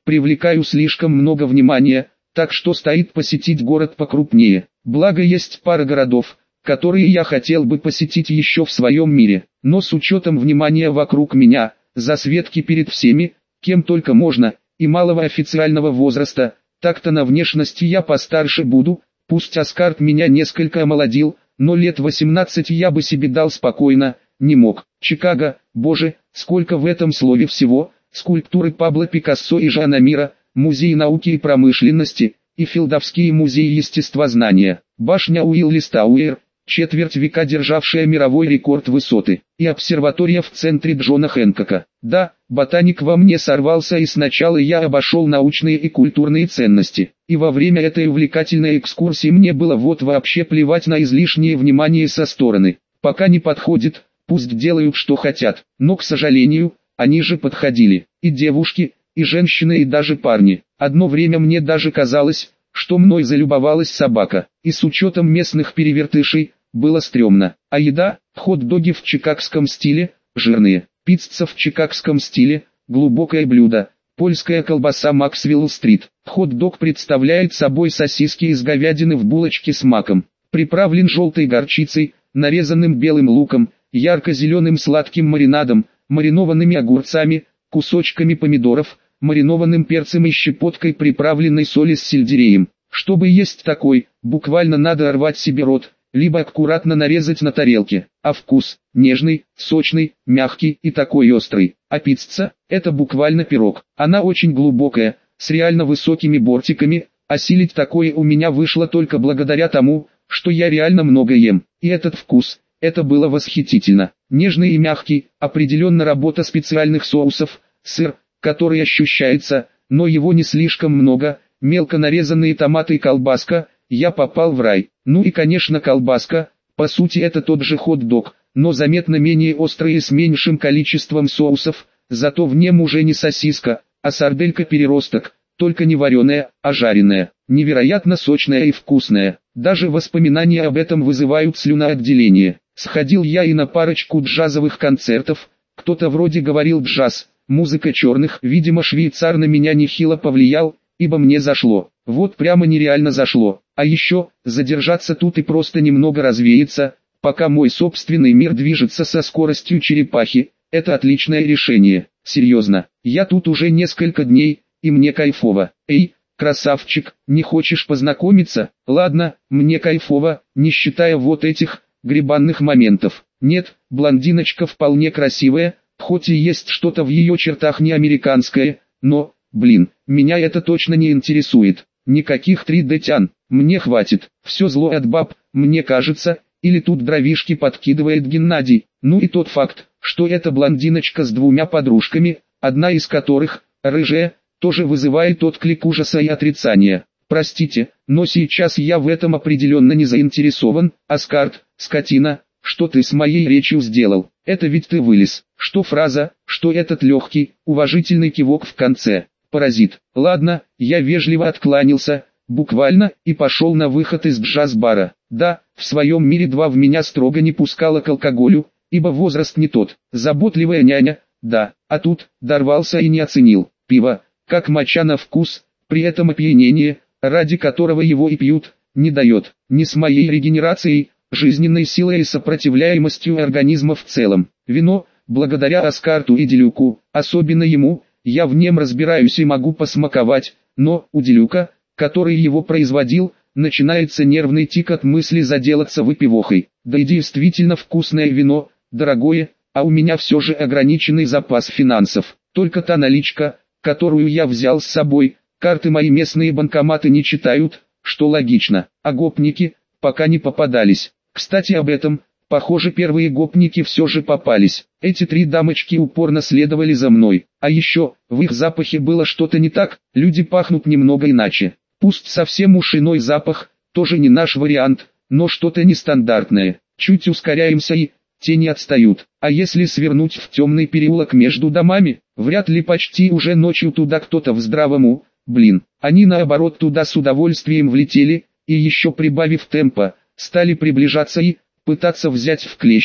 привлекаю слишком много внимания, так что стоит посетить город покрупнее. Благо есть пара городов, которые я хотел бы посетить еще в своем мире, но с учетом внимания вокруг меня, засветки перед всеми, кем только можно, и малого официального возраста, так-то на внешности я постарше буду, пусть Аскарт меня несколько омолодил, но лет восемнадцать я бы себе дал спокойно, не мог. Чикаго, боже, сколько в этом слове всего, скульптуры Пабло Пикассо и Жана Мира, музей науки и промышленности, и Филдовский музей естествознания, башня Уиллис Тауэр, четверть века державшая мировой рекорд высоты, и обсерватория в центре Джона Хэнкока. Да, ботаник во мне сорвался, и сначала я обошел научные и культурные ценности, и во время этой увлекательной экскурсии мне было вот вообще плевать на излишнее внимание со стороны. Пока не подходит, пусть делают что хотят, но, к сожалению, они же подходили, и девушки, и женщины, и даже парни. Одно время мне даже казалось, что мной залюбовалась собака, и с учетом местных перевертышей, было стрёмно. А еда, хот-доги в чикагском стиле, жирные, пицца в чикагском стиле, глубокое блюдо, польская колбаса Максвелл-стрит. Хот-дог представляет собой сосиски из говядины в булочке с маком, приправлен желтой горчицей, нарезанным белым луком, ярко-зеленым сладким маринадом, маринованными огурцами, кусочками помидоров, маринованным перцем и щепоткой приправленной соли с сельдереем. Чтобы есть такой, буквально надо рвать себе рот, либо аккуратно нарезать на тарелке. А вкус – нежный, сочный, мягкий и такой острый. А пицца – это буквально пирог. Она очень глубокая, с реально высокими бортиками. Осилить такое у меня вышло только благодаря тому, что я реально много ем. И этот вкус – это было восхитительно. Нежный и мягкий, определенно работа специальных соусов, сыр, который ощущается, но его не слишком много, мелко нарезанные томаты и колбаска, я попал в рай. Ну и конечно колбаска, по сути это тот же хот-дог, но заметно менее острый и с меньшим количеством соусов, зато в нем уже не сосиска, а сарделька-переросток, только не вареная, а жареная, невероятно сочная и вкусная. Даже воспоминания об этом вызывают слюноотделение. Сходил я и на парочку джазовых концертов, кто-то вроде говорил джаз, музыка черных, видимо швейцар на меня нехило повлиял, ибо мне зашло, вот прямо нереально зашло. А еще, задержаться тут и просто немного развеяться, пока мой собственный мир движется со скоростью черепахи, это отличное решение. Серьезно, я тут уже несколько дней, и мне кайфово. Эй, красавчик, не хочешь познакомиться? Ладно, мне кайфово, не считая вот этих грибанных моментов. Нет, блондиночка вполне красивая, хоть и есть что-то в ее чертах не американское, но, блин, меня это точно не интересует. Никаких три дэ тян, мне хватит. Все зло от баб, мне кажется, или тут дровишки подкидывает Геннадий. Ну и тот факт, что эта блондиночка с двумя подружками, одна из которых, рыжая, тоже вызывает отклик ужаса и отрицания. Простите, но сейчас я в этом определенно не заинтересован. Аскарт, скотина, что ты с моей речью сделал? Это ведь ты вылез. Что фраза, что этот легкий, уважительный кивок в конце. Паразит. Ладно, я вежливо откланялся, буквально, и пошел на выход из джаз-бара. Да, в своем мире два в меня строго не пускала к алкоголю, ибо возраст не тот. Заботливая няня, да, а тут, дорвался и не оценил. Пиво, как моча на вкус, при этом опьянение, ради которого его и пьют, не дает. Ни с моей регенерацией, жизненной силой и сопротивляемостью организма в целом. Вино, благодаря Аскарту и Делюку, особенно ему, я в нем разбираюсь и могу посмаковать, но у Делюка, который его производил, начинается нервный тик от мысли заделаться выпивохой. Да и действительно вкусное вино, дорогое, а у меня все же ограниченный запас финансов. Только та наличка, которую я взял с собой, карты мои местные банкоматы не читают, что логично, а гопники пока не попадались. Кстати об этом, похоже первые гопники все же попались. Эти три дамочки упорно следовали за мной. А еще, в их запахе было что-то не так, люди пахнут немного иначе. Пусть совсем уж иной запах, тоже не наш вариант, но что-то нестандартное. Чуть ускоряемся и, те не отстают. А если свернуть в темный переулок между домами, вряд ли почти уже ночью туда кто-то в здравом уме. Блин, они наоборот туда с удовольствием влетели, и еще прибавив темпа, стали приближаться и пытаться взять в клещи.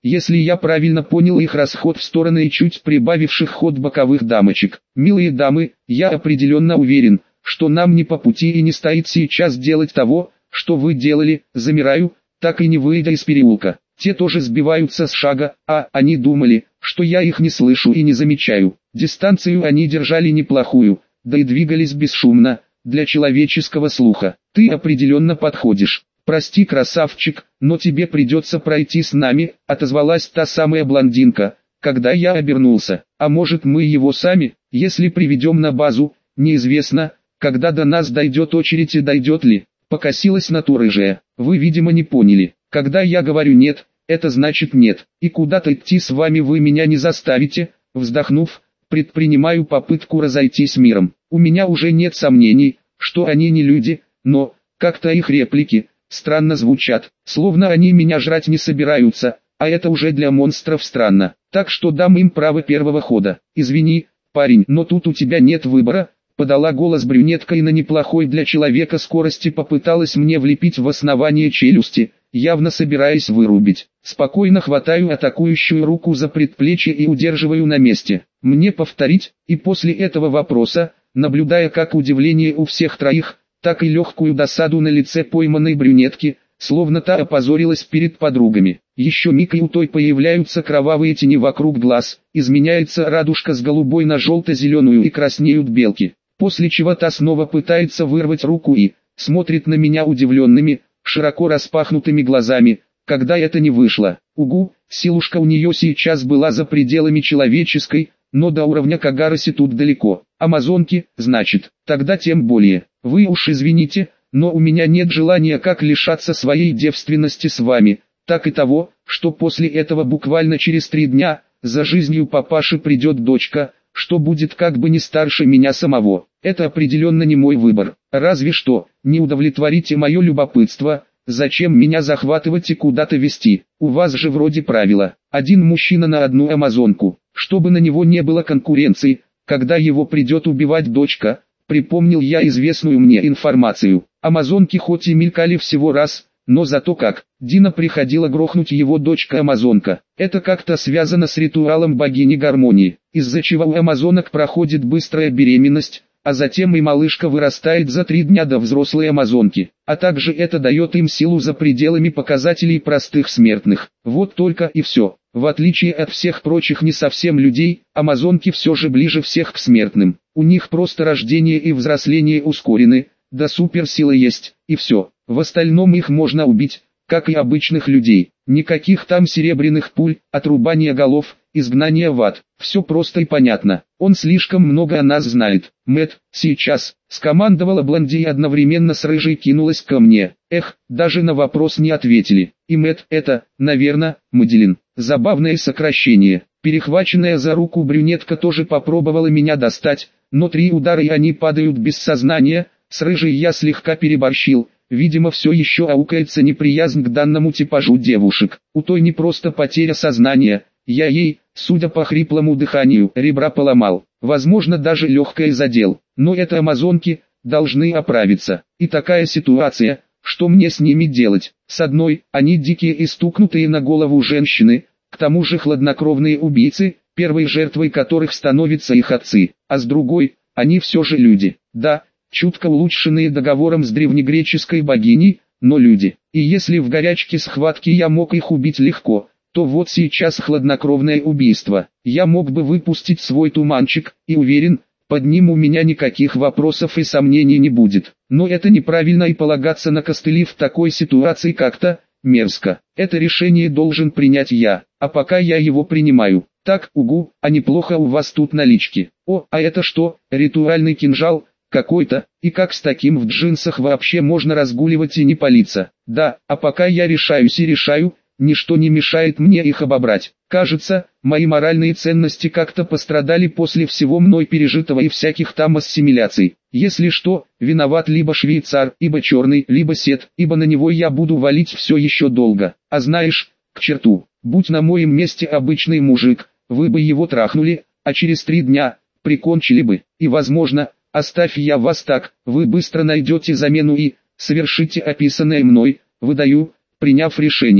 если я правильно понял их расход в стороны и чуть прибавивших ход боковых дамочек. Милые дамы, я определенно уверен, что нам не по пути и не стоит сейчас делать того, что вы делали, замираю, так и не выйдя из переулка. Те тоже сбиваются с шага, а они думали, что я их не слышу и не замечаю. Дистанцию они держали неплохую, да и двигались бесшумно, для человеческого слуха. Ты определенно подходишь. Прости, красавчик, но тебе придется пройти с нами, отозвалась та самая блондинка, когда я обернулся. А может мы его сами, если приведем на базу, неизвестно, когда до нас дойдет очередь и дойдет ли. Покосилась на ту рыжая. Вы видимо не поняли. Когда я говорю нет, это значит нет. И куда-то идти с вами вы меня не заставите. Вздохнув, предпринимаю попытку разойтись миром. У меня уже нет сомнений, что они не люди, но, как-то их реплики, странно звучат, словно они меня жрать не собираются, а это уже для монстров странно. Так что дам им право первого хода. Извини, парень, но тут у тебя нет выбора. Подала голос брюнетка и на неплохой для человека скорости попыталась мне влепить в основание челюсти, явно собираясь вырубить. Спокойно хватаю атакующую руку за предплечье и удерживаю на месте. Мне повторить, и после этого вопроса, наблюдая как удивление у всех троих, так и легкую досаду на лице пойманной брюнетки, словно та опозорилась перед подругами. Еще миг и у той появляются кровавые тени вокруг глаз, изменяется радужка с голубой на желто-зеленую и краснеют белки. После чего та снова пытается вырвать руку и смотрит на меня удивленными, широко распахнутыми глазами, когда это не вышло. Угу, силушка у нее сейчас была за пределами человеческой, но до уровня Кагароси тут далеко. Амазонки, значит, тогда тем более. Вы уж извините, но у меня нет желания как лишаться своей девственности с вами, так и того, что после этого буквально через три дня, за жизнью папаши придет дочка, что будет как бы не старше меня самого. Это определенно не мой выбор. Разве что, не удовлетворите мое любопытство, зачем меня захватывать и куда-то везти? У вас же вроде правила, один мужчина на одну амазонку, чтобы на него не было конкуренции, когда его придет убивать дочка. Припомнил я известную мне информацию. Амазонки хоть и мелькали всего раз, но зато как, Дина приходила грохнуть его дочка-амазонка. Это как-то связано с ритуалом богини гармонии, из-за чего у амазонок проходит быстрая беременность, а затем и малышка вырастает за три дня до взрослой амазонки. А также это дает им силу за пределами показателей простых смертных. Вот только и все. В отличие от всех прочих не совсем людей, амазонки все же ближе всех к смертным. У них просто рождение и взросление ускорены, да суперсилы есть, и все. В остальном их можно убить, как и обычных людей. Никаких там серебряных пуль, отрубания голов, изгнания в ад. Все просто и понятно. Он слишком много о нас знает. Мэт, сейчас, скомандовала блонди и одновременно с рыжей кинулась ко мне. Эх, даже на вопрос не ответили. И Мэт это, наверное, Маделин. Забавное сокращение. Перехваченная за руку брюнетка тоже попробовала меня достать, но три удара и они падают без сознания. С рыжей я слегка переборщил. Видимо, все еще аукается неприязнь к данному типажу девушек. У той не просто потеря сознания. Я ей, судя по хриплому дыханию, ребра поломал. Возможно, даже легкое задел. Но это амазонки, должны оправиться. И такая ситуация, что мне с ними делать? С одной, они дикие и стукнутые на голову женщины, к тому же хладнокровные убийцы, первой жертвой которых становятся их отцы. А с другой, они все же люди. Да, чутко улучшенные договором с древнегреческой богиней, но люди. И если в горячке схватки я мог их убить легко, то вот сейчас хладнокровное убийство. Я мог бы выпустить свой туманчик, и уверен, под ним у меня никаких вопросов и сомнений не будет. Но это неправильно и полагаться на костыли в такой ситуации как-то мерзко. Это решение должен принять я, а пока я его принимаю. Так, угу, а неплохо у вас тут налички. О, а это что, ритуальный кинжал? Какой-то, и как с таким в джинсах вообще можно разгуливать и не палиться? Да, а пока я решаюсь и решаю, ничто не мешает мне их обобрать. Кажется, мои моральные ценности как-то пострадали после всего мной пережитого и всяких там ассимиляций. Если что, виноват либо швейцар, ибо черный, либо сет, ибо на него я буду валить все еще долго. А знаешь, к черту, будь на моем месте обычный мужик, вы бы его трахнули, а через три дня прикончили бы, и возможно, оставь я вас так, вы быстро найдете замену и совершите описанное мной, выдаю, приняв решение.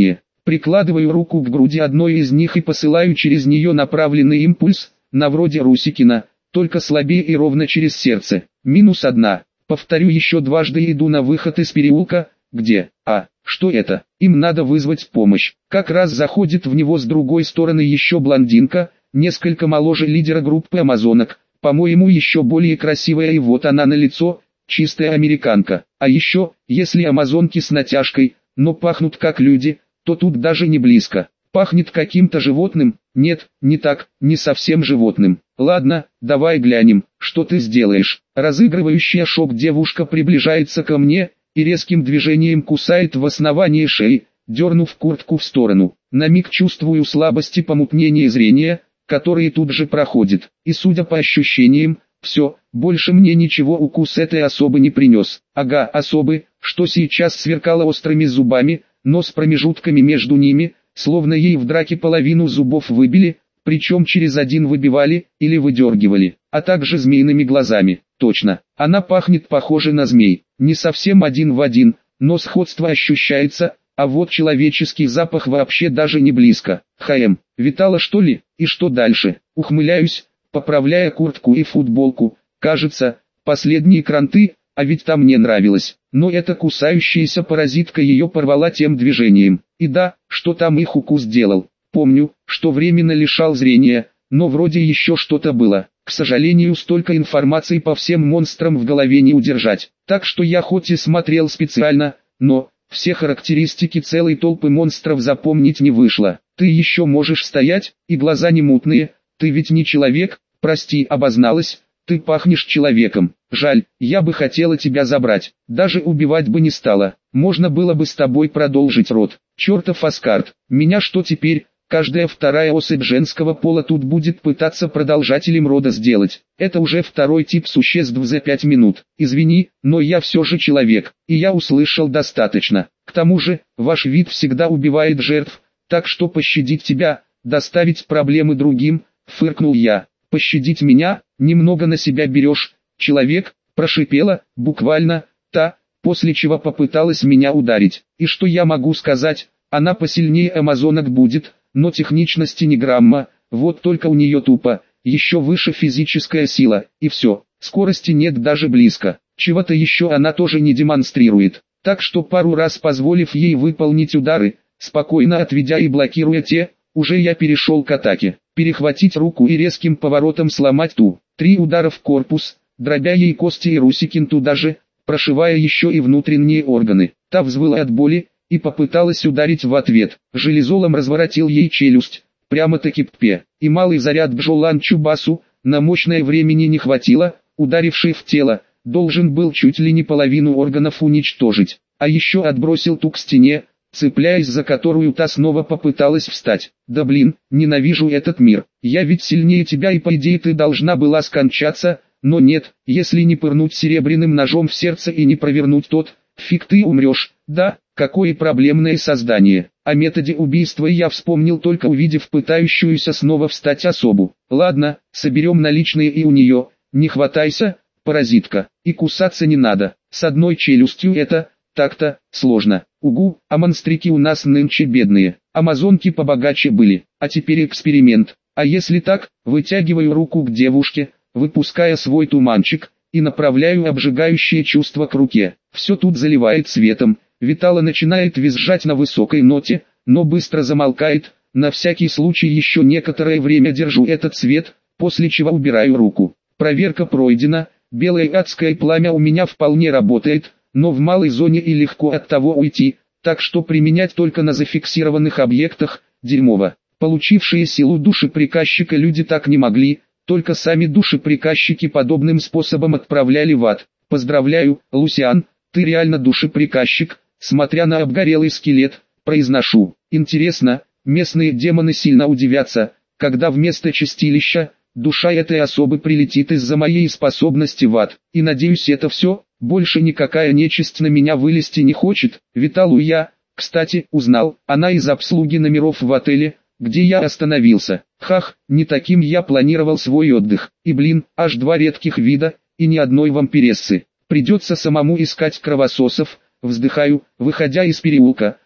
Прикладываю руку к груди одной из них и посылаю через нее направленный импульс, на вроде Русикина, только слабее и ровно через сердце. Минус одна. Повторю еще дважды и иду на выход из переулка, где, а, что это, им надо вызвать помощь. Как раз заходит в него с другой стороны еще блондинка, несколько моложе лидера группы амазонок, по-моему еще более красивая, и вот она на лицо, чистая американка. А еще, если амазонки с натяжкой, но пахнут как люди, то тут даже не близко. Пахнет каким-то животным, нет, не так, не совсем животным. Ладно, давай глянем, что ты сделаешь. Разыгрывающая шок девушка приближается ко мне и резким движением кусает в основании шеи, дернув куртку в сторону. На миг чувствую слабость и помутнение зрения, которые тут же проходит. И судя по ощущениям, все, больше мне ничего укус этой особы не принес. Ага, особы, что сейчас сверкала острыми зубами, но с промежутками между ними, словно ей в драке половину зубов выбили, причем через один выбивали или выдергивали, а также змеиными глазами. Точно, она пахнет похоже на змей, не совсем один в один, но сходство ощущается, а вот человеческий запах вообще даже не близко. Хм, витала что ли? И что дальше? Ухмыляюсь, поправляя куртку и футболку. Кажется, последние кранты, а ведь там мне нравилось. Но эта кусающаяся паразитка ее порвала тем движением. И да, что там их укус делал. Помню, что временно лишал зрения, но вроде еще что-то было. К сожалению, столько информации по всем монстрам в голове не удержать. Так что я хоть и смотрел специально, но все характеристики целой толпы монстров запомнить не вышло. Ты еще можешь стоять, и глаза не мутные. Ты ведь не человек, прости, обозналась. Ты пахнешь человеком. Жаль, я бы хотела тебя забрать. Даже убивать бы не стала. Можно было бы с тобой продолжить род. Чертов Аскард. Меня что теперь? Каждая вторая особь женского пола тут будет пытаться продолжателем рода сделать. Это уже второй тип существ за пять минут. Извини, но я все же человек, и я услышал достаточно. К тому же, ваш вид всегда убивает жертв, так что пощадить тебя, доставить проблемы другим, фыркнул я. Пощадить меня, немного на себя берешь, человек, прошипела, буквально, та, после чего попыталась меня ударить. И что я могу сказать, она посильнее амазонок будет, но техничности ни грамма, вот только у нее тупо, еще выше физическая сила, и все, скорости нет даже близко, чего-то еще она тоже не демонстрирует, так что пару раз позволив ей выполнить удары, спокойно отведя и блокируя те, уже я перешел к атаке, перехватить руку и резким поворотом сломать ту, три удара в корпус, дробя ей кости и Русикин туда же, прошивая еще и внутренние органы, та взвыла от боли, и попыталась ударить в ответ. Железолом разворотил ей челюсть, прямо-таки ппе, и малый заряд Бжолан Чубасу, на мощное времени не хватило, ударивший в тело, должен был чуть ли не половину органов уничтожить, а еще отбросил ту к стене, цепляясь за которую та снова попыталась встать. Да блин, ненавижу этот мир, я ведь сильнее тебя и по идее ты должна была скончаться, но нет, если не пырнуть серебряным ножом в сердце и не провернуть тот, фиг ты умрешь, да? Какое проблемное создание. О методе убийства я вспомнил только увидев пытающуюся снова встать особу. Ладно, соберем наличные и у нее. Не хватайся, паразитка. И кусаться не надо. С одной челюстью это, так-то, сложно. Угу, а монстрики у нас нынче бедные. Амазонки побогаче были. А теперь эксперимент. А если так, вытягиваю руку к девушке, выпуская свой туманчик, и направляю обжигающее чувство к руке. Все тут заливает светом. Витала начинает визжать на высокой ноте, но быстро замолкает, на всякий случай еще некоторое время держу этот свет, после чего убираю руку. Проверка пройдена, белое адское пламя у меня вполне работает, но в малой зоне и легко от того уйти, так что применять только на зафиксированных объектах, дерьмово. Получившие силу души приказчика люди так не могли, только сами души приказчики подобным способом отправляли в ад. Поздравляю, Лусиан, ты реально душеприказчик. Смотря на обгорелый скелет, произношу. Интересно, местные демоны сильно удивятся, когда вместо чистилища, душа этой особы прилетит из-за моей способности в ад. И надеюсь это все, больше никакая нечисть на меня вылезти не хочет. Виталу я, кстати, узнал, она из обслуги номеров в отеле, где я остановился. Хах, не таким я планировал свой отдых. И блин, аж два редких вида, и ни одной вампирессы. Придется самому искать кровососов. Вздыхаю, выходя из переулка,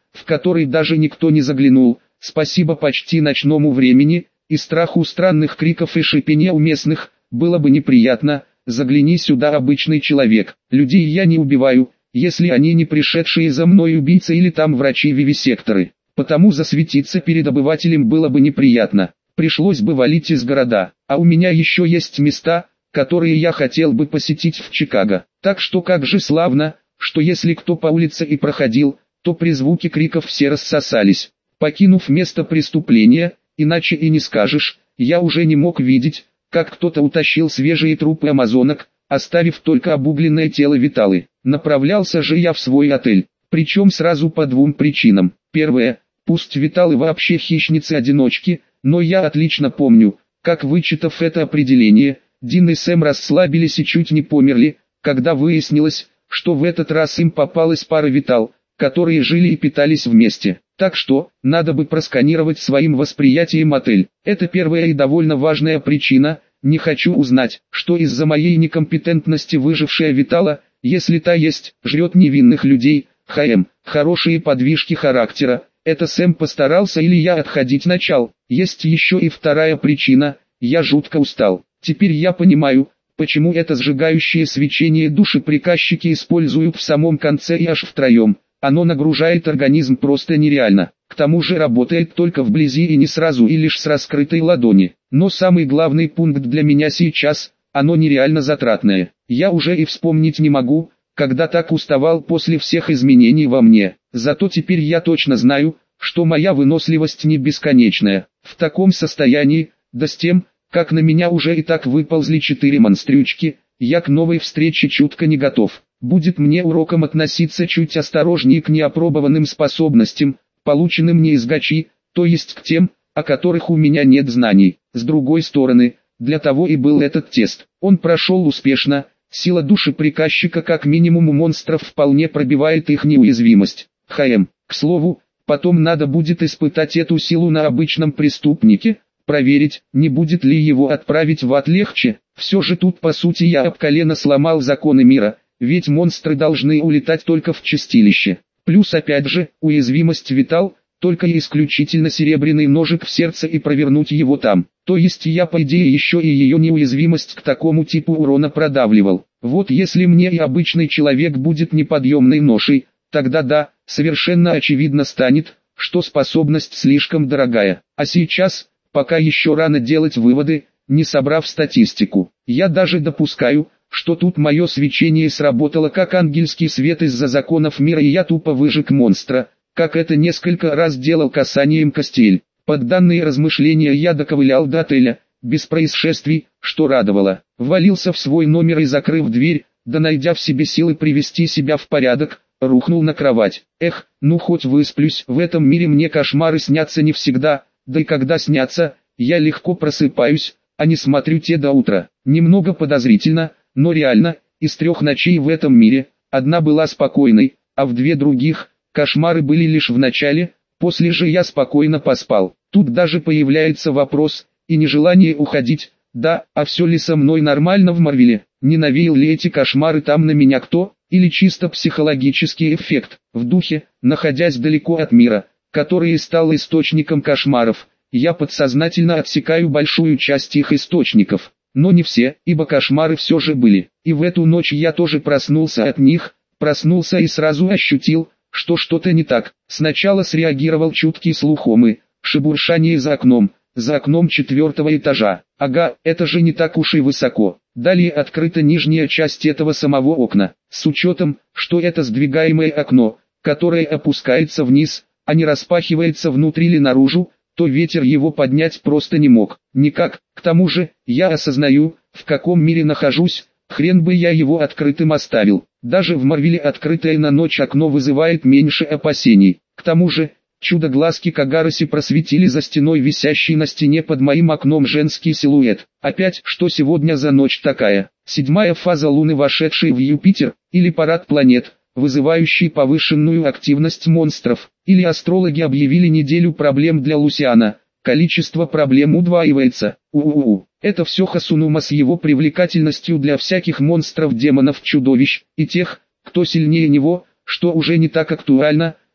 в который даже никто не заглянул, спасибо почти ночному времени, и страху странных криков и шипения у местных, было бы неприятно, загляни сюда обычный человек. Людей я не убиваю, если они не пришедшие за мной убийцы или там врачи-вивисекторы. Потому засветиться перед обывателем было бы неприятно, пришлось бы валить из города. А у меня еще есть места, которые я хотел бы посетить в Чикаго. Так что как же славно, что если кто по улице и проходил, то при звуке криков все рассосались. Покинув место преступления, иначе и не скажешь, я уже не мог видеть, как кто-то утащил свежие трупы амазонок, оставив только обугленное тело Виталы. Направлялся же я в свой отель, причем сразу по двум причинам. Первое, пусть Виталы вообще хищницы-одиночки, но я отлично помню, как, вычитав это определение, Дин и Сэм расслабились и чуть не померли, когда выяснилось, что в этот раз им попалась пара Витал, которые жили и питались вместе. Так что, надо бы просканировать своим восприятием отель. Это первая и довольно важная причина. Не хочу узнать, что из-за моей некомпетентности выжившая Витала, если та есть, жрет невинных людей. ХМ, хорошие подвижки характера. Это Сэм постарался или я отходить начал. Есть еще и вторая причина. Я жутко устал. Теперь я понимаю, почему это сжигающее свечение души приказчики используют в самом конце и аж втроем. Оно нагружает организм просто нереально. К тому же работает только вблизи и не сразу и лишь с раскрытой ладони. Но самый главный пункт для меня сейчас, оно нереально затратное. Я уже и вспомнить не могу, когда так уставал после всех изменений во мне. Зато теперь я точно знаю, что моя выносливость не бесконечная. В таком состоянии, да с тем, как на меня уже и так выползли четыре монстрючки, я к новой встрече чутко не готов. Будет мне уроком относиться чуть осторожнее к неопробованным способностям, полученным не из гачи, то есть к тем, о которых у меня нет знаний. С другой стороны, для того и был этот тест. Он прошел успешно, сила души приказчика как минимум у монстров вполне пробивает их неуязвимость. ХМ, к слову, потом надо будет испытать эту силу на обычном преступнике, проверить, не будет ли его отправить в ад легче. Все же тут по сути я об колено сломал законы мира. Ведь монстры должны улетать только в чистилище. Плюс опять же, уязвимость Витал, только и исключительно серебряный ножик в сердце и провернуть его там. То есть я по идее еще и ее неуязвимость к такому типу урона продавливал. Вот если мне и обычный человек будет неподъемной ношей, тогда да, совершенно очевидно станет, что способность слишком дорогая. А сейчас, пока еще рано делать выводы, не собрав статистику. Я даже допускаю, что тут мое свечение сработало как ангельский свет из-за законов мира и я тупо выжег монстра, как это несколько раз делал касанием костель. Под данные размышления я доковылял до отеля, без происшествий, что радовало. Ввалился в свой номер и, закрыв дверь, да найдя в себе силы привести себя в порядок, рухнул на кровать. Эх, ну хоть высплюсь. В этом мире мне кошмары снятся не всегда, да и когда снятся, я легко просыпаюсь, а не смотрю те до утра. Немного подозрительно, но реально, из трех ночей в этом мире, одна была спокойной, а в две других, кошмары были лишь в начале, после же я спокойно поспал. Тут даже появляется вопрос, и нежелание уходить, да, а все ли со мной нормально в Марвеле, не навеял ли эти кошмары там на меня кто, или чисто психологический эффект. В духе, находясь далеко от мира, который и стал источником кошмаров, я подсознательно отсекаю большую часть их источников. Но не все, ибо кошмары все же были. И в эту ночь я тоже проснулся от них, проснулся и сразу ощутил, что что-то не так. Сначала среагировал чуткий слух Омы, шебуршание за окном, за окном четвертого этажа. Ага, это же не так уж и высоко. Далее открыта нижняя часть этого самого окна, с учетом, что это сдвигаемое окно, которое опускается вниз, а не распахивается внутрь или наружу, то ветер его поднять просто не мог. Никак. К тому же, я осознаю, в каком мире нахожусь, хрен бы я его открытым оставил. Даже в Марвеле открытое на ночь окно вызывает меньше опасений. К тому же, чудо-глазки Кагароси просветили за стеной висящий на стене под моим окном женский силуэт. Опять, что сегодня за ночь такая? Седьмая фаза Луны, вошедшей в Юпитер, или парад планет, вызывающий повышенную активность монстров, или астрологи объявили неделю проблем для Лусиана. Количество проблем удваивается. У-у-у. Это все Хасунума с его привлекательностью для всяких монстров, демонов, чудовищ, и тех, кто сильнее него, что уже не так актуально,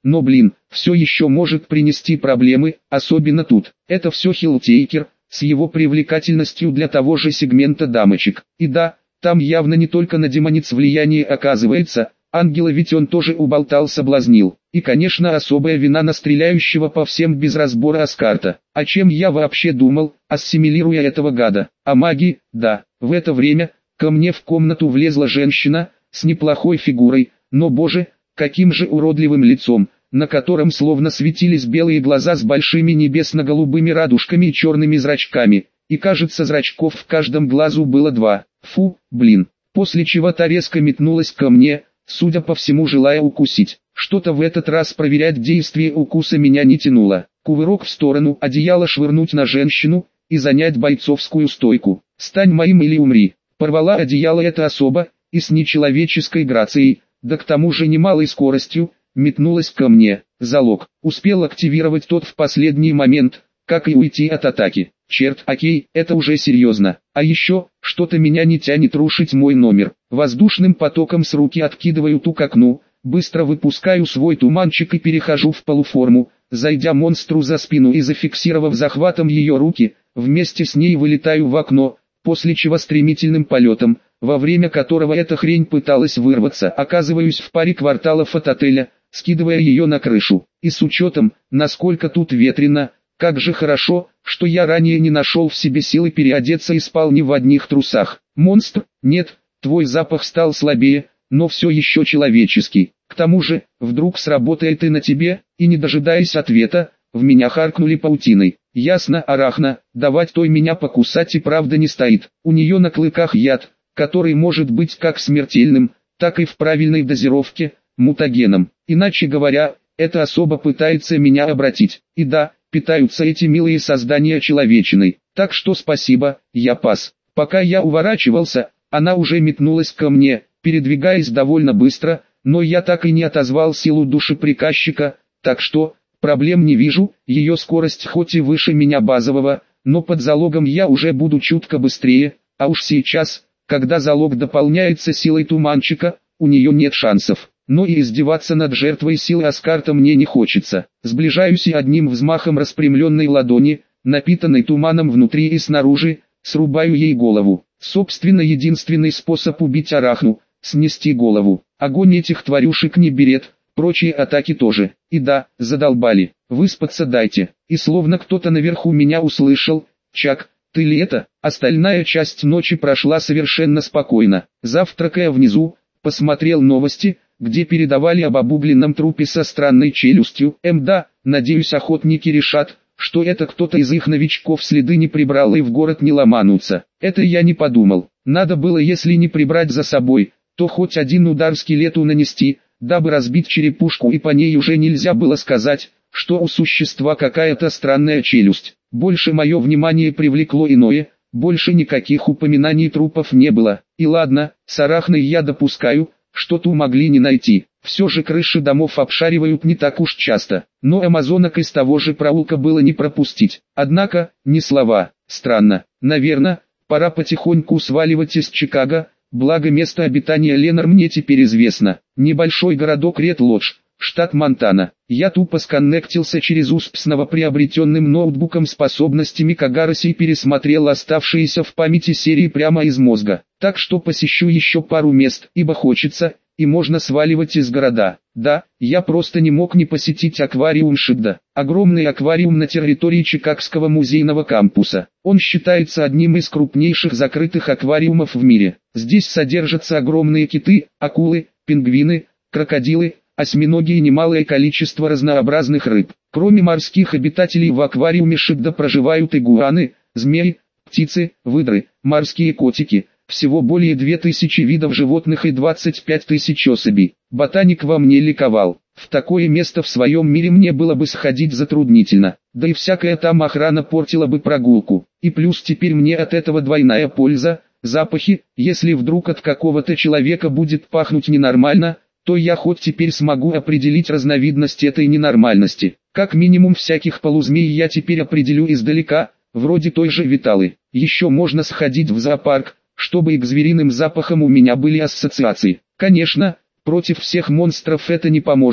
но блин, все еще может принести проблемы, особенно тут. Это все Хилтейкер, с его привлекательностью для того же сегмента дамочек. И да, там явно не только на демониц влияние оказывается, ангела ведь он тоже уболтал, соблазнил. И конечно особая вина на стреляющего по всем без разбора Аскарта. О чем я вообще думал, ассимилируя этого гада? О магии, да. В это время ко мне в комнату влезла женщина с неплохой фигурой, но боже, каким же уродливым лицом, на котором словно светились белые глаза с большими небесно-голубыми радужками и черными зрачками, и кажется зрачков в каждом глазу было два. Фу, блин. После чего та резко метнулась ко мне, судя по всему желая укусить. Что-то в этот раз проверять действие укуса меня не тянуло. Кувырок в сторону, одеяло швырнуть на женщину и занять бойцовскую стойку. «Стань моим или умри». Порвала одеяло эта особа, и с нечеловеческой грацией, да к тому же немалой скоростью, метнулась ко мне. Залог. Успел активировать тот в последний момент, как и уйти от атаки. Черт, окей, это уже серьезно. А еще, что-то меня не тянет рушить мой номер. Воздушным потоком с руки откидываю ту к окну, быстро выпускаю свой туманчик и перехожу в полуформу, зайдя монстру за спину и зафиксировав захватом ее руки, вместе с ней вылетаю в окно, после чего стремительным полетом, во время которого эта хрень пыталась вырваться, оказываюсь в паре кварталов от отеля, скидывая ее на крышу. И с учетом, насколько тут ветрено, как же хорошо, что я ранее не нашел в себе силы переодеться и спал не в одних трусах. Монстр, нет, твой запах стал слабее, но все еще человеческий. К тому же, вдруг сработает и на тебе, и не дожидаясь ответа, в меня харкнули паутиной. Ясно, Арахна, давать той меня покусать и правда не стоит. У нее на клыках яд, который может быть как смертельным, так и в правильной дозировке, мутагеном. Иначе говоря, эта особа пытается меня обратить. И да, питаются эти милые создания человечиной. Так что спасибо, я пас. Пока я уворачивался, она уже метнулась ко мне, передвигаясь довольно быстро, но я так и не отозвал силу душеприказчика, так что, проблем не вижу, ее скорость хоть и выше меня базового, но под залогом я уже буду чутко быстрее, а уж сейчас, когда залог дополняется силой туманчика, у нее нет шансов. Но и издеваться над жертвой силы Аскарта мне не хочется. Сближаюсь и одним взмахом распрямленной ладони, напитанной туманом внутри и снаружи, срубаю ей голову. Собственно, единственный способ убить Арахну – снести голову. Огонь этих тварюшек не берет, прочие атаки тоже. И да, задолбали. Выспаться дайте. И словно кто-то наверху меня услышал: «Чак, ты ли это?» Остальная часть ночи прошла совершенно спокойно. Завтракая внизу, посмотрел новости, где передавали об обугленном трупе со странной челюстью. Мда, надеюсь, охотники решат, что это кто-то из их новичков следы не прибрал и в город не ломанутся. Это я не подумал. Надо было, если не прибрать за собой, то хоть один удар скелету нанести, дабы разбить черепушку, и по ней уже нельзя было сказать, что у существа какая-то странная челюсть. Больше мое внимание привлекло иное, больше никаких упоминаний трупов не было. И ладно, с Арахной я допускаю, что ту могли не найти. Все же крыши домов обшаривают не так уж часто, но амазонок из того же проулка было не пропустить. Однако, ни слова. Странно. Наверное, пора потихоньку сваливать из Чикаго, благо место обитания Ленар мне теперь известно. Небольшой городок Ред-Лодж, штат Монтана. Я тупо сконнектился через УСП с новоприобретенным ноутбуком способностями Кагароси и пересмотрел оставшиеся в памяти серии прямо из мозга. Так что посещу еще пару мест, ибо хочется, и можно сваливать из города. Да, я просто не мог не посетить аквариум Шидда. Огромный аквариум на территории Чикагского музейного кампуса. Он считается одним из крупнейших закрытых аквариумов в мире. Здесь содержатся огромные киты, акулы, пингвины, крокодилы, осьминоги и немалое количество разнообразных рыб. Кроме морских обитателей в аквариуме Шидда проживают игуаны, змеи, птицы, выдры, морские котики. Всего более две тысячи видов животных и двадцать пять тысяч особей. Ботаник во мне ликовал. В такое место в своем мире мне было бы сходить затруднительно. Да и всякая там охрана портила бы прогулку. И плюс теперь мне от этого двойная польза. Запахи, если вдруг от какого-то человека будет пахнуть ненормально, то я хоть теперь смогу определить разновидность этой ненормальности. Как минимум всяких полузмей я теперь определю издалека, вроде той же Виталы. Еще можно сходить в зоопарк, чтобы и к звериным запахам у меня были ассоциации. Конечно, против всех монстров это не поможет,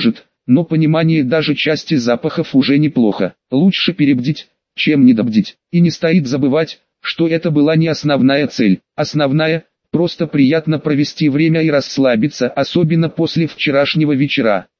но понимание даже части запахов уже неплохо. Лучше перебдить, чем недобдить. И не стоит забывать, что это была не основная цель. Основная – просто приятно провести время и расслабиться, особенно после вчерашнего вечера.